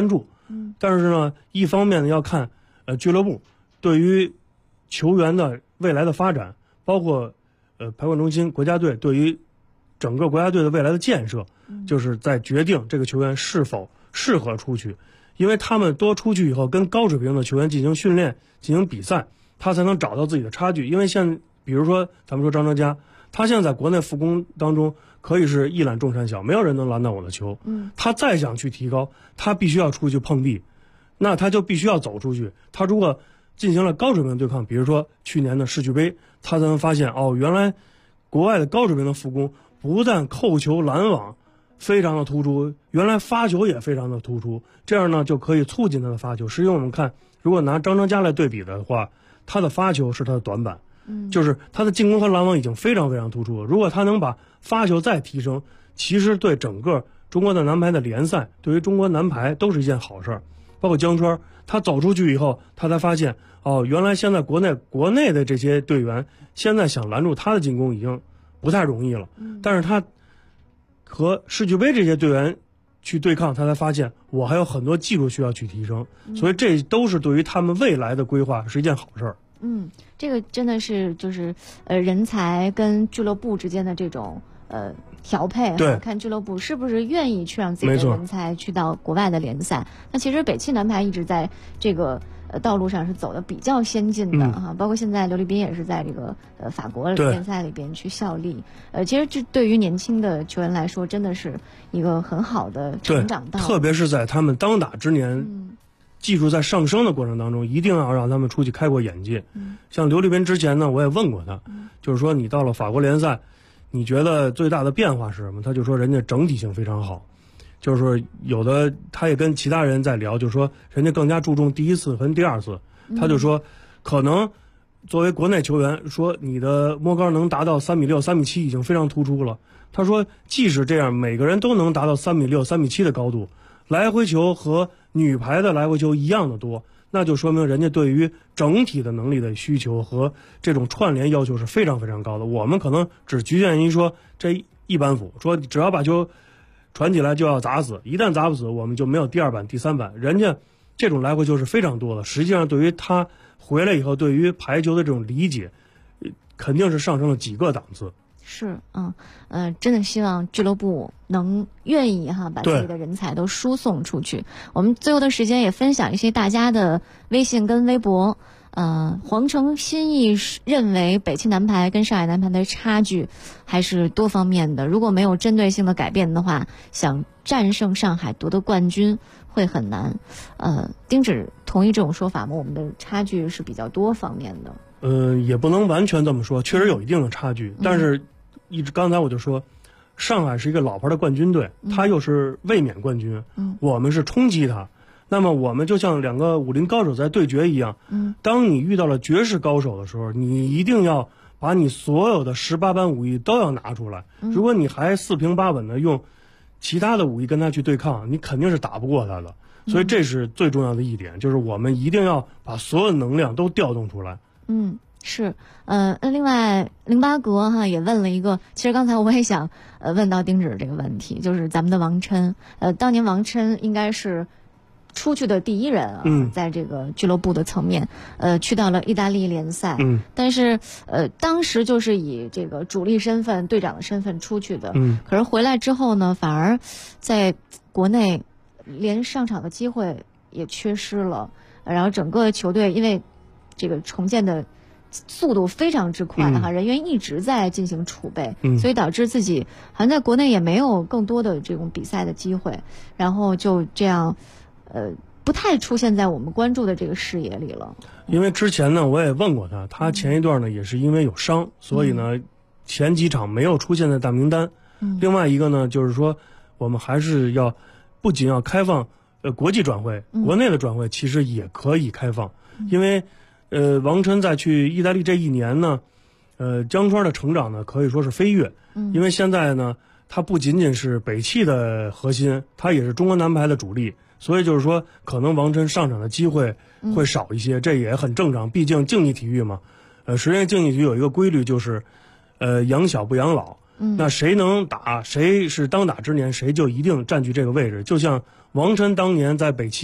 Speaker 1: 但是呢，一方面呢要看俱乐部对于球员的未来的发展，包括排管中心、国家队对于整个国家队的未来的建设，就是在决定这个球员是否适合出去。因为他们多出去以后，跟高水平的球员进行训练、进行比赛，他才能找到自己的差距。因为比如说咱们说张哲嘉，他现在在国内复工当中可以是一览众山小，没有人能拦到我的球。他再想去提高，他必须要出去碰壁，那他就必须要走出去。他如果进行了高水平的对抗，比如说去年的世俱杯，他才能发现原来国外的高水平的复工不但扣球拦网非常的突出，原来发球也非常的突出，这样呢就可以促进他的发球。实际上我们看，如果拿张哲嘉来对比的话，他的发球是他的短板，就是他的进攻和拦网已经非常非常突出了。如果他能把发球再提升，其实对整个中国的男排的联赛，对于中国男排都是一件好事。包括江川，他走出去以后，他才发现原来现在国内的这些队员现在想拦住他的进攻已经不太容易了。但是他和世俱杯这些队员去对抗，他才发现我还有很多技术需要去提升，所以这都是对于他们未来的规划是一件好事儿。
Speaker 4: 这个真的是就是人才跟俱乐部之间的这种调配，
Speaker 1: 对，
Speaker 4: 看俱乐部是不是愿意去让自己的人才去到国外的联赛。那其实北汽男排一直在这个道路上是走的比较先进的哈，包括现在刘立斌也是在这个法国联赛里边去效力。其实这对于年轻的球员来说，真的是一个很好的成长道路，
Speaker 1: 特别是在他们当打之年。技术在上升的过程当中，一定要让他们出去开阔眼界。像刘立斌之前呢，我也问过他，就是说你到了法国联赛，你觉得最大的变化是什么？他就说人家整体性非常好，就是说有的他也跟其他人在聊，就是说人家更加注重第一次和第二次。他就说，可能作为国内球员，说你的摸高能达到3.6米、3.7米已经非常突出了。他说，即使这样，每个人都能达到3.6米、3.7米的高度，来回球和女排的来回球一样的多，那就说明人家对于整体的能力的需求和这种串联要求是非常非常高的。我们可能只局限于说这一板斧，说只要把球传起来就要砸死，一旦砸不死，我们就没有第二板、第三板。人家这种来回球是非常多的，实际上对于他回来以后，对于排球的这种理解，肯定是上升了几个档次。
Speaker 4: 是，真的希望俱乐部能愿意把自己的人才都输送出去。我们最后的时间也分享一些大家的微信跟微博。黄成新意认为北汽男排跟上海男排的差距还是多方面的，如果没有针对性的改变的话，想战胜上海夺得冠军会很难。丁指同意这种说法吗？我们的差距是比较多方面的。
Speaker 1: 也不能完全这么说，确实有一定的差距，但是刚才我就说，上海是一个老牌的冠军队，他又是卫冕冠军，我们是冲击他。那么我们就像两个武林高手在对决一样，当你遇到了绝世高手的时候，你一定要把你所有的18般武艺都要拿出来。如果你还四平八稳的用其他的武艺跟他去对抗，你肯定是打不过他的。所以这是最重要的一点，就是我们一定要把所有能量都调动出来。
Speaker 4: 是，那另外08格也问了一个，其实刚才我也想问到丁指这个问题，就是咱们的王琛，当年王琛应该是出去的第一人在这个俱乐部的层面，去到了意大利联赛，但是当时就是以这个主力身份、队长的身份出去的，可是回来之后呢，反而在国内连上场的机会也缺失了，然后整个球队因为这个重建的速度非常之快人员一直在进行储备，所以导致自己好像在国内也没有更多的这种比赛的机会，然后就这样不太出现在我们关注的这个视野里了。
Speaker 1: 因为之前呢，我也问过他前一段呢也是因为有伤，所以呢前几场没有出现在大名单。另外一个呢，就是说我们还是要不仅要开放国际转会，国内的转会其实也可以开放，因为王琛在去意大利这一年呢，江川的成长呢可以说是飞跃，因为现在呢他不仅仅是北汽的核心，他也是中国男排的主力，所以就是说可能王琛上场的机会会少一些，这也很正常，毕竟竞技体育嘛。实际上竞技体育有一个规律，就是养小不养老，那谁能打，谁是当打之年，谁就一定占据这个位置。就像王琛当年在北汽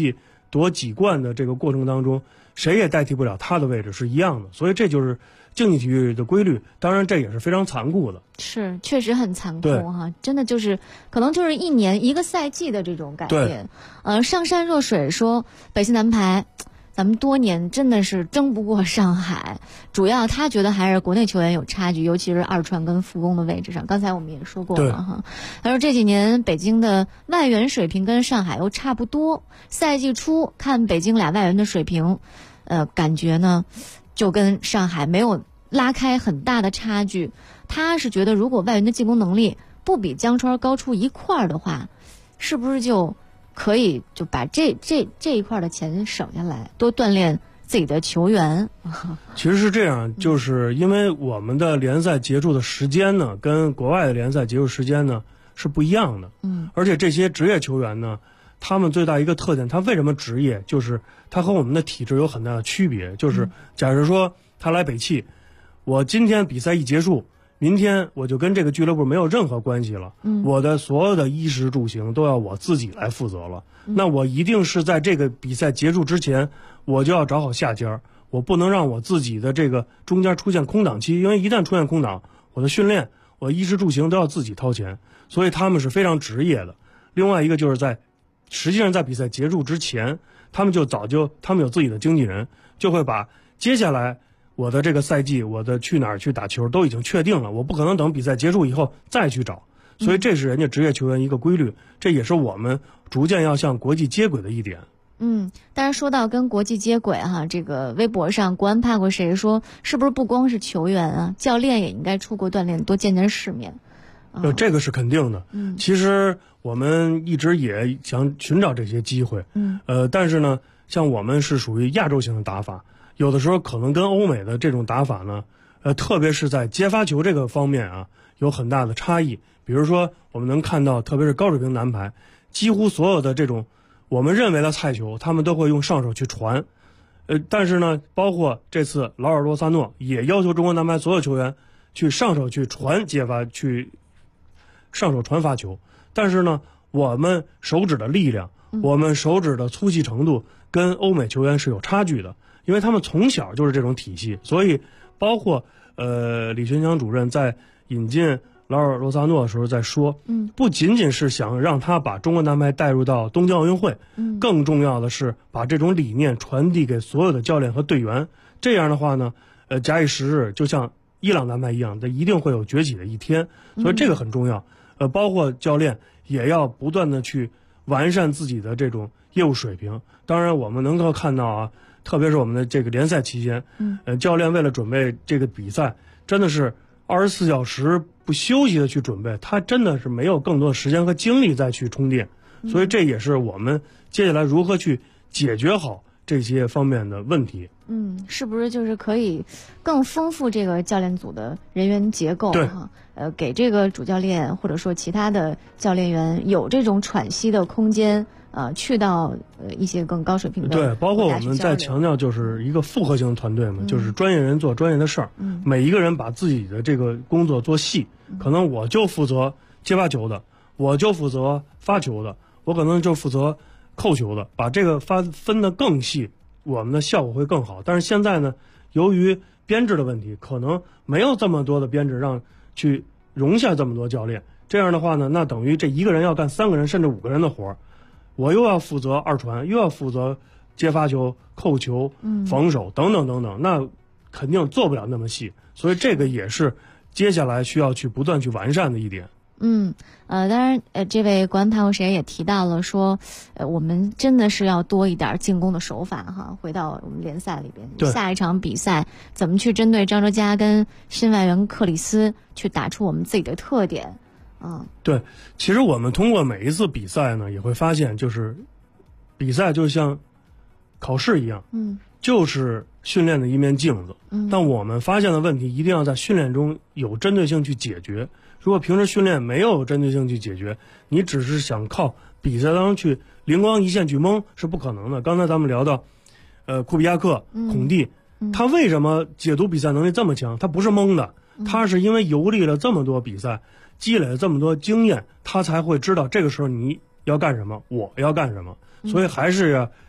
Speaker 1: 夺几冠的这个过程当中，谁也代替不了他的位置是一样的。所以这就是竞技体育的规律，当然这也是非常残酷的。
Speaker 4: 是，确实很残酷哈，真的就是可能就是一年一个赛季的这种改变。上善若水说北汽男排咱们多年真的是争不过上海，主要他觉得还是国内球员有差距，尤其是二传跟副攻的位置上。刚才我们也说过了哈。他说这几年北京的外援水平跟上海又差不多，赛季初看北京俩外援的水平，感觉呢就跟上海没有拉开很大的差距。他是觉得如果外援的进攻能力不比江川高出一块的话，是不是就可以就把这一块的钱省下来，多锻炼自己的球员？
Speaker 1: 其实是这样，就是因为我们的联赛结束的时间呢，跟国外的联赛结束时间呢是不一样的。而且这些职业球员呢，他们最大一个特点，他为什么职业，就是他和我们的体制有很大的区别。就是假如说他来北汽，我今天比赛一结束，明天我就跟这个俱乐部没有任何关系了，我的所有的衣食住行都要我自己来负责了。那我一定是在这个比赛结束之前，我就要找好下家，我不能让我自己的这个中间出现空档期，因为一旦出现空档，我的训练，我衣食住行都要自己掏钱，所以他们是非常职业的。另外一个就是实际上在比赛结束之前，他们有自己的经纪人，就会把接下来我的这个赛季，我的去哪儿去打球都已经确定了，我不可能等比赛结束以后再去找，所以这是人家职业球员一个规律，这也是我们逐渐要向国际接轨的一点。
Speaker 4: 但是说到跟国际接轨哈，这个微博上国安怕过谁说，是不是不光是球员啊，教练也应该出国锻炼，多见见世面？
Speaker 1: 这个是肯定的。其实我们一直也想寻找这些机会。但是呢，像我们是属于亚洲型的打法，有的时候可能跟欧美的这种打法呢，特别是在接发球这个方面啊，有很大的差异。比如说，我们能看到，特别是高水平男排，几乎所有的这种我们认为的菜球，他们都会用上手去传。但是呢，包括这次劳尔·罗萨诺也要求中国男排所有球员去上手去传接发，去上手传发球。但是呢，我们手指的力量，我们手指的粗细程度跟欧美球员是有差距的，因为他们从小就是这种体系。所以包括李群强主任在引进劳尔·罗萨诺的时候在说，不仅仅是想让他把中国男排带入到东京奥运会，更重要的是把这种理念传递给所有的教练和队员。这样的话呢，假以时日，就像伊朗男排一样，它一定会有崛起的一天。所以这个很重要。包括教练也要不断的去完善自己的这种业务水平。当然我们能够看到啊，特别是我们的这个联赛期间，教练为了准备这个比赛，真的是24小时不休息的去准备，他真的是没有更多的时间和精力再去充电。所以这也是我们接下来如何去解决好这些方面的问题。
Speaker 4: 是不是就是可以更丰富这个教练组的人员结构哈？给这个主教练或者说其他的教练员有这种喘息的空间，去到一些更高水平的。
Speaker 1: 对，包括我们在强调就是一个复合型的团队嘛，就是专业人做专业的事儿，每一个人把自己的这个工作做细，可能我就负责接发球的，我就负责发球的，我可能就负责扣球的，把这个分得更细，我们的效果会更好。但是现在呢，由于编制的问题，可能没有这么多的编制让去容下这么多教练。这样的话呢，那等于这一个人要干3个人甚至5个人的活儿，我又要负责二传，又要负责接发球、扣球、防守等等等等，那肯定做不了那么细。所以这个也是接下来需要去不断去完善的一点。
Speaker 4: 当然，这位国安怕过谁也提到了说，我们真的是要多一点进攻的手法哈。回到我们联赛里边，下一场比赛怎么去针对张哲嘉跟新外援克里斯去打出我们自己的特点？
Speaker 1: 对，其实我们通过每一次比赛呢，也会发现，就是比赛就像考试一样，就是训练的一面镜子。但我们发现的问题，一定要在训练中有针对性去解决。如果平时训练没有针对性去解决，你只是想靠比赛当中去灵光一现去蒙，是不可能的。刚才咱们聊到，库比亚克、孔蒂，他为什么解读比赛能力这么强？他不是蒙的，他是因为游历了这么多比赛，积累了这么多经验，他才会知道这个时候你要干什么，我要干什么。所以还是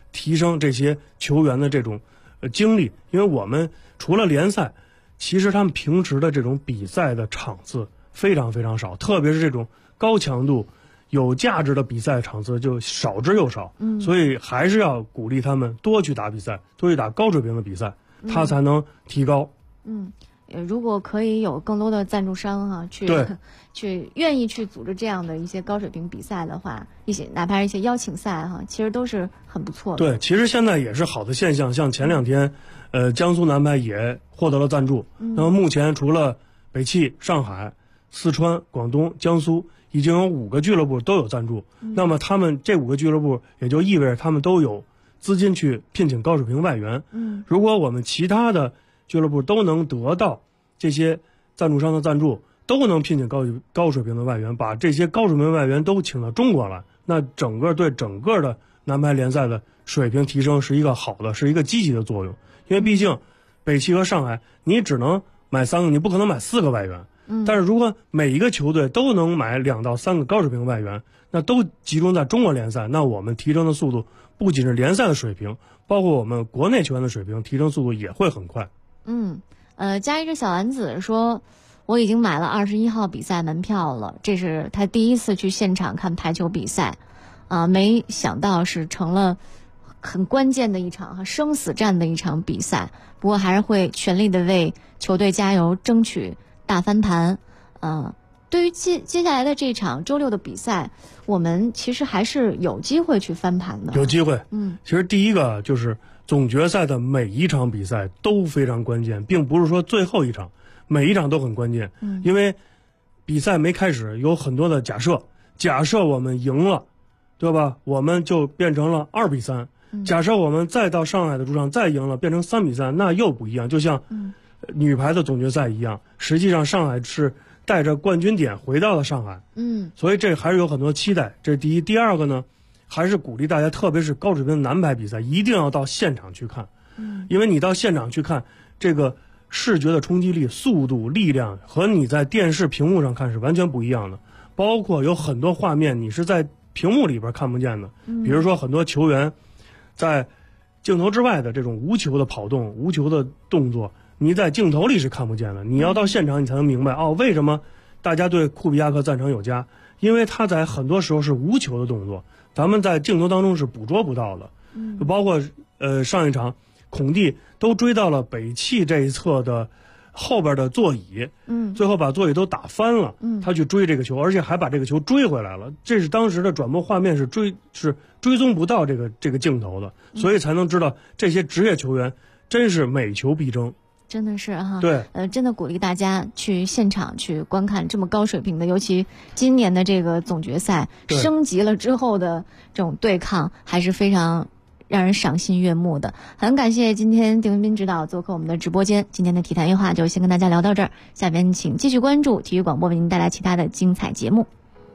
Speaker 1: 提升这些球员的这种精力。因为我们除了联赛，其实他们平时的这种比赛的场次非常非常少，特别是这种高强度有价值的比赛场次就少之又少。所以还是要鼓励他们多去打比赛，多去打高水平的比赛，他才能提高。
Speaker 4: 如果可以有更多的赞助商去愿意去组织这样的一些高水平比赛的话，哪怕是一些邀请赛其实都是很不错的。
Speaker 1: 对，其实现在也是好的现象，像前2天，江苏男排也获得了赞助。那么目前除了北汽、上海、四川、广东、江苏，已经有5个俱乐部都有赞助。那么他们这5个俱乐部也就意味着他们都有资金去聘请高水平外援。如果我们其他的俱乐部都能得到这些赞助商的赞助，都能聘请高水平的外援，把这些高水平外援都请到中国来，那对整个的男排联赛的水平提升是一个好的，是一个积极的作用。因为毕竟北汽和上海你只能买3个，你不可能买4个外援。但是如果每一个球队都能买2到3个高水平外援，那都集中在中国联赛，那我们提升的速度不仅是联赛的水平，包括我们国内球员的水平提升速度也会很快。
Speaker 4: 加一只小丸子说，我已经买了21号比赛门票了，这是他第一次去现场看排球比赛，没想到是成了很关键的一场生死战的一场比赛，不过还是会全力的为球队加油，争取大翻盘。对于接下来的这场周6的比赛，我们其实还是有机会去翻盘的。
Speaker 1: 有机会。其实第一个就是总决赛的每一场比赛都非常关键，并不是说最后一场，每一场都很关键。因为比赛没开始，有很多的假设我们赢了，对吧？我们就变成了2比3。假设我们再到上海的主场再赢了，变成3比3，那又不一样。就像女排的总决赛一样，实际上上海是带着冠军点回到了上海。所以这还是有很多期待，这是第一。第二个呢，还是鼓励大家，特别是高水平的男排比赛，一定要到现场去看。因为你到现场去看，这个视觉的冲击力、速度、力量和你在电视屏幕上看是完全不一样的。包括有很多画面你是在屏幕里边看不见的，比如说很多球员在镜头之外的这种无球的跑动、无球的动作，你在镜头里是看不见的。你要到现场你才能明白，为什么大家对库比亚克赞赏有加，因为他在很多时候是无球的动作，咱们在镜头当中是捕捉不到的。包括上一场孔蒂都追到了北汽这一侧的后边的座椅，最后把座椅都打翻了，他去追这个球，而且还把这个球追回来了。这是当时的转播画面是追踪不到这个镜头的，所以才能知道这些职业球员真是每球必争。
Speaker 4: 真的是
Speaker 1: 对，
Speaker 4: 真的鼓励大家去现场去观看这么高水平的，尤其今年的这个总决赛升级了之后的这种对抗，还是非常让人赏心悦目的。很感谢今天丁文斌指导做客我们的直播间，今天的体坛夜话就先跟大家聊到这儿，下边请继续关注体育广播为您带来其他的精彩节目。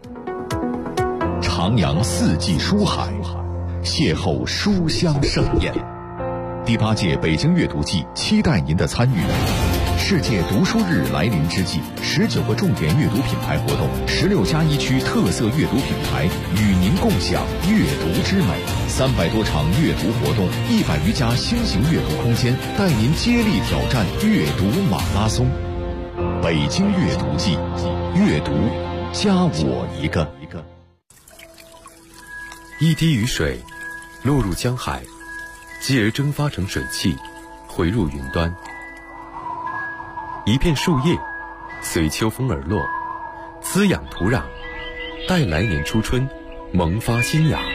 Speaker 3: 徜徉四季书海，邂逅书香盛宴。第8届北京阅读季期待您的参与。世界读书日来临之际，19个重点阅读品牌活动，16+1区特色阅读品牌与您共享阅读之美，300多场阅读活动，100余家新型阅读空间，带您接力挑战阅读马拉松。北京阅读季，阅读加我一个。
Speaker 2: 一滴雨水落入江海，继而蒸发成水汽，回入云端。一片树叶随秋风而落，滋养土壤，待来年初春萌发新芽。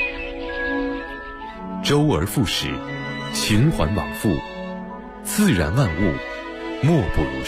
Speaker 2: 周而复始，循环往复，自然万物莫不如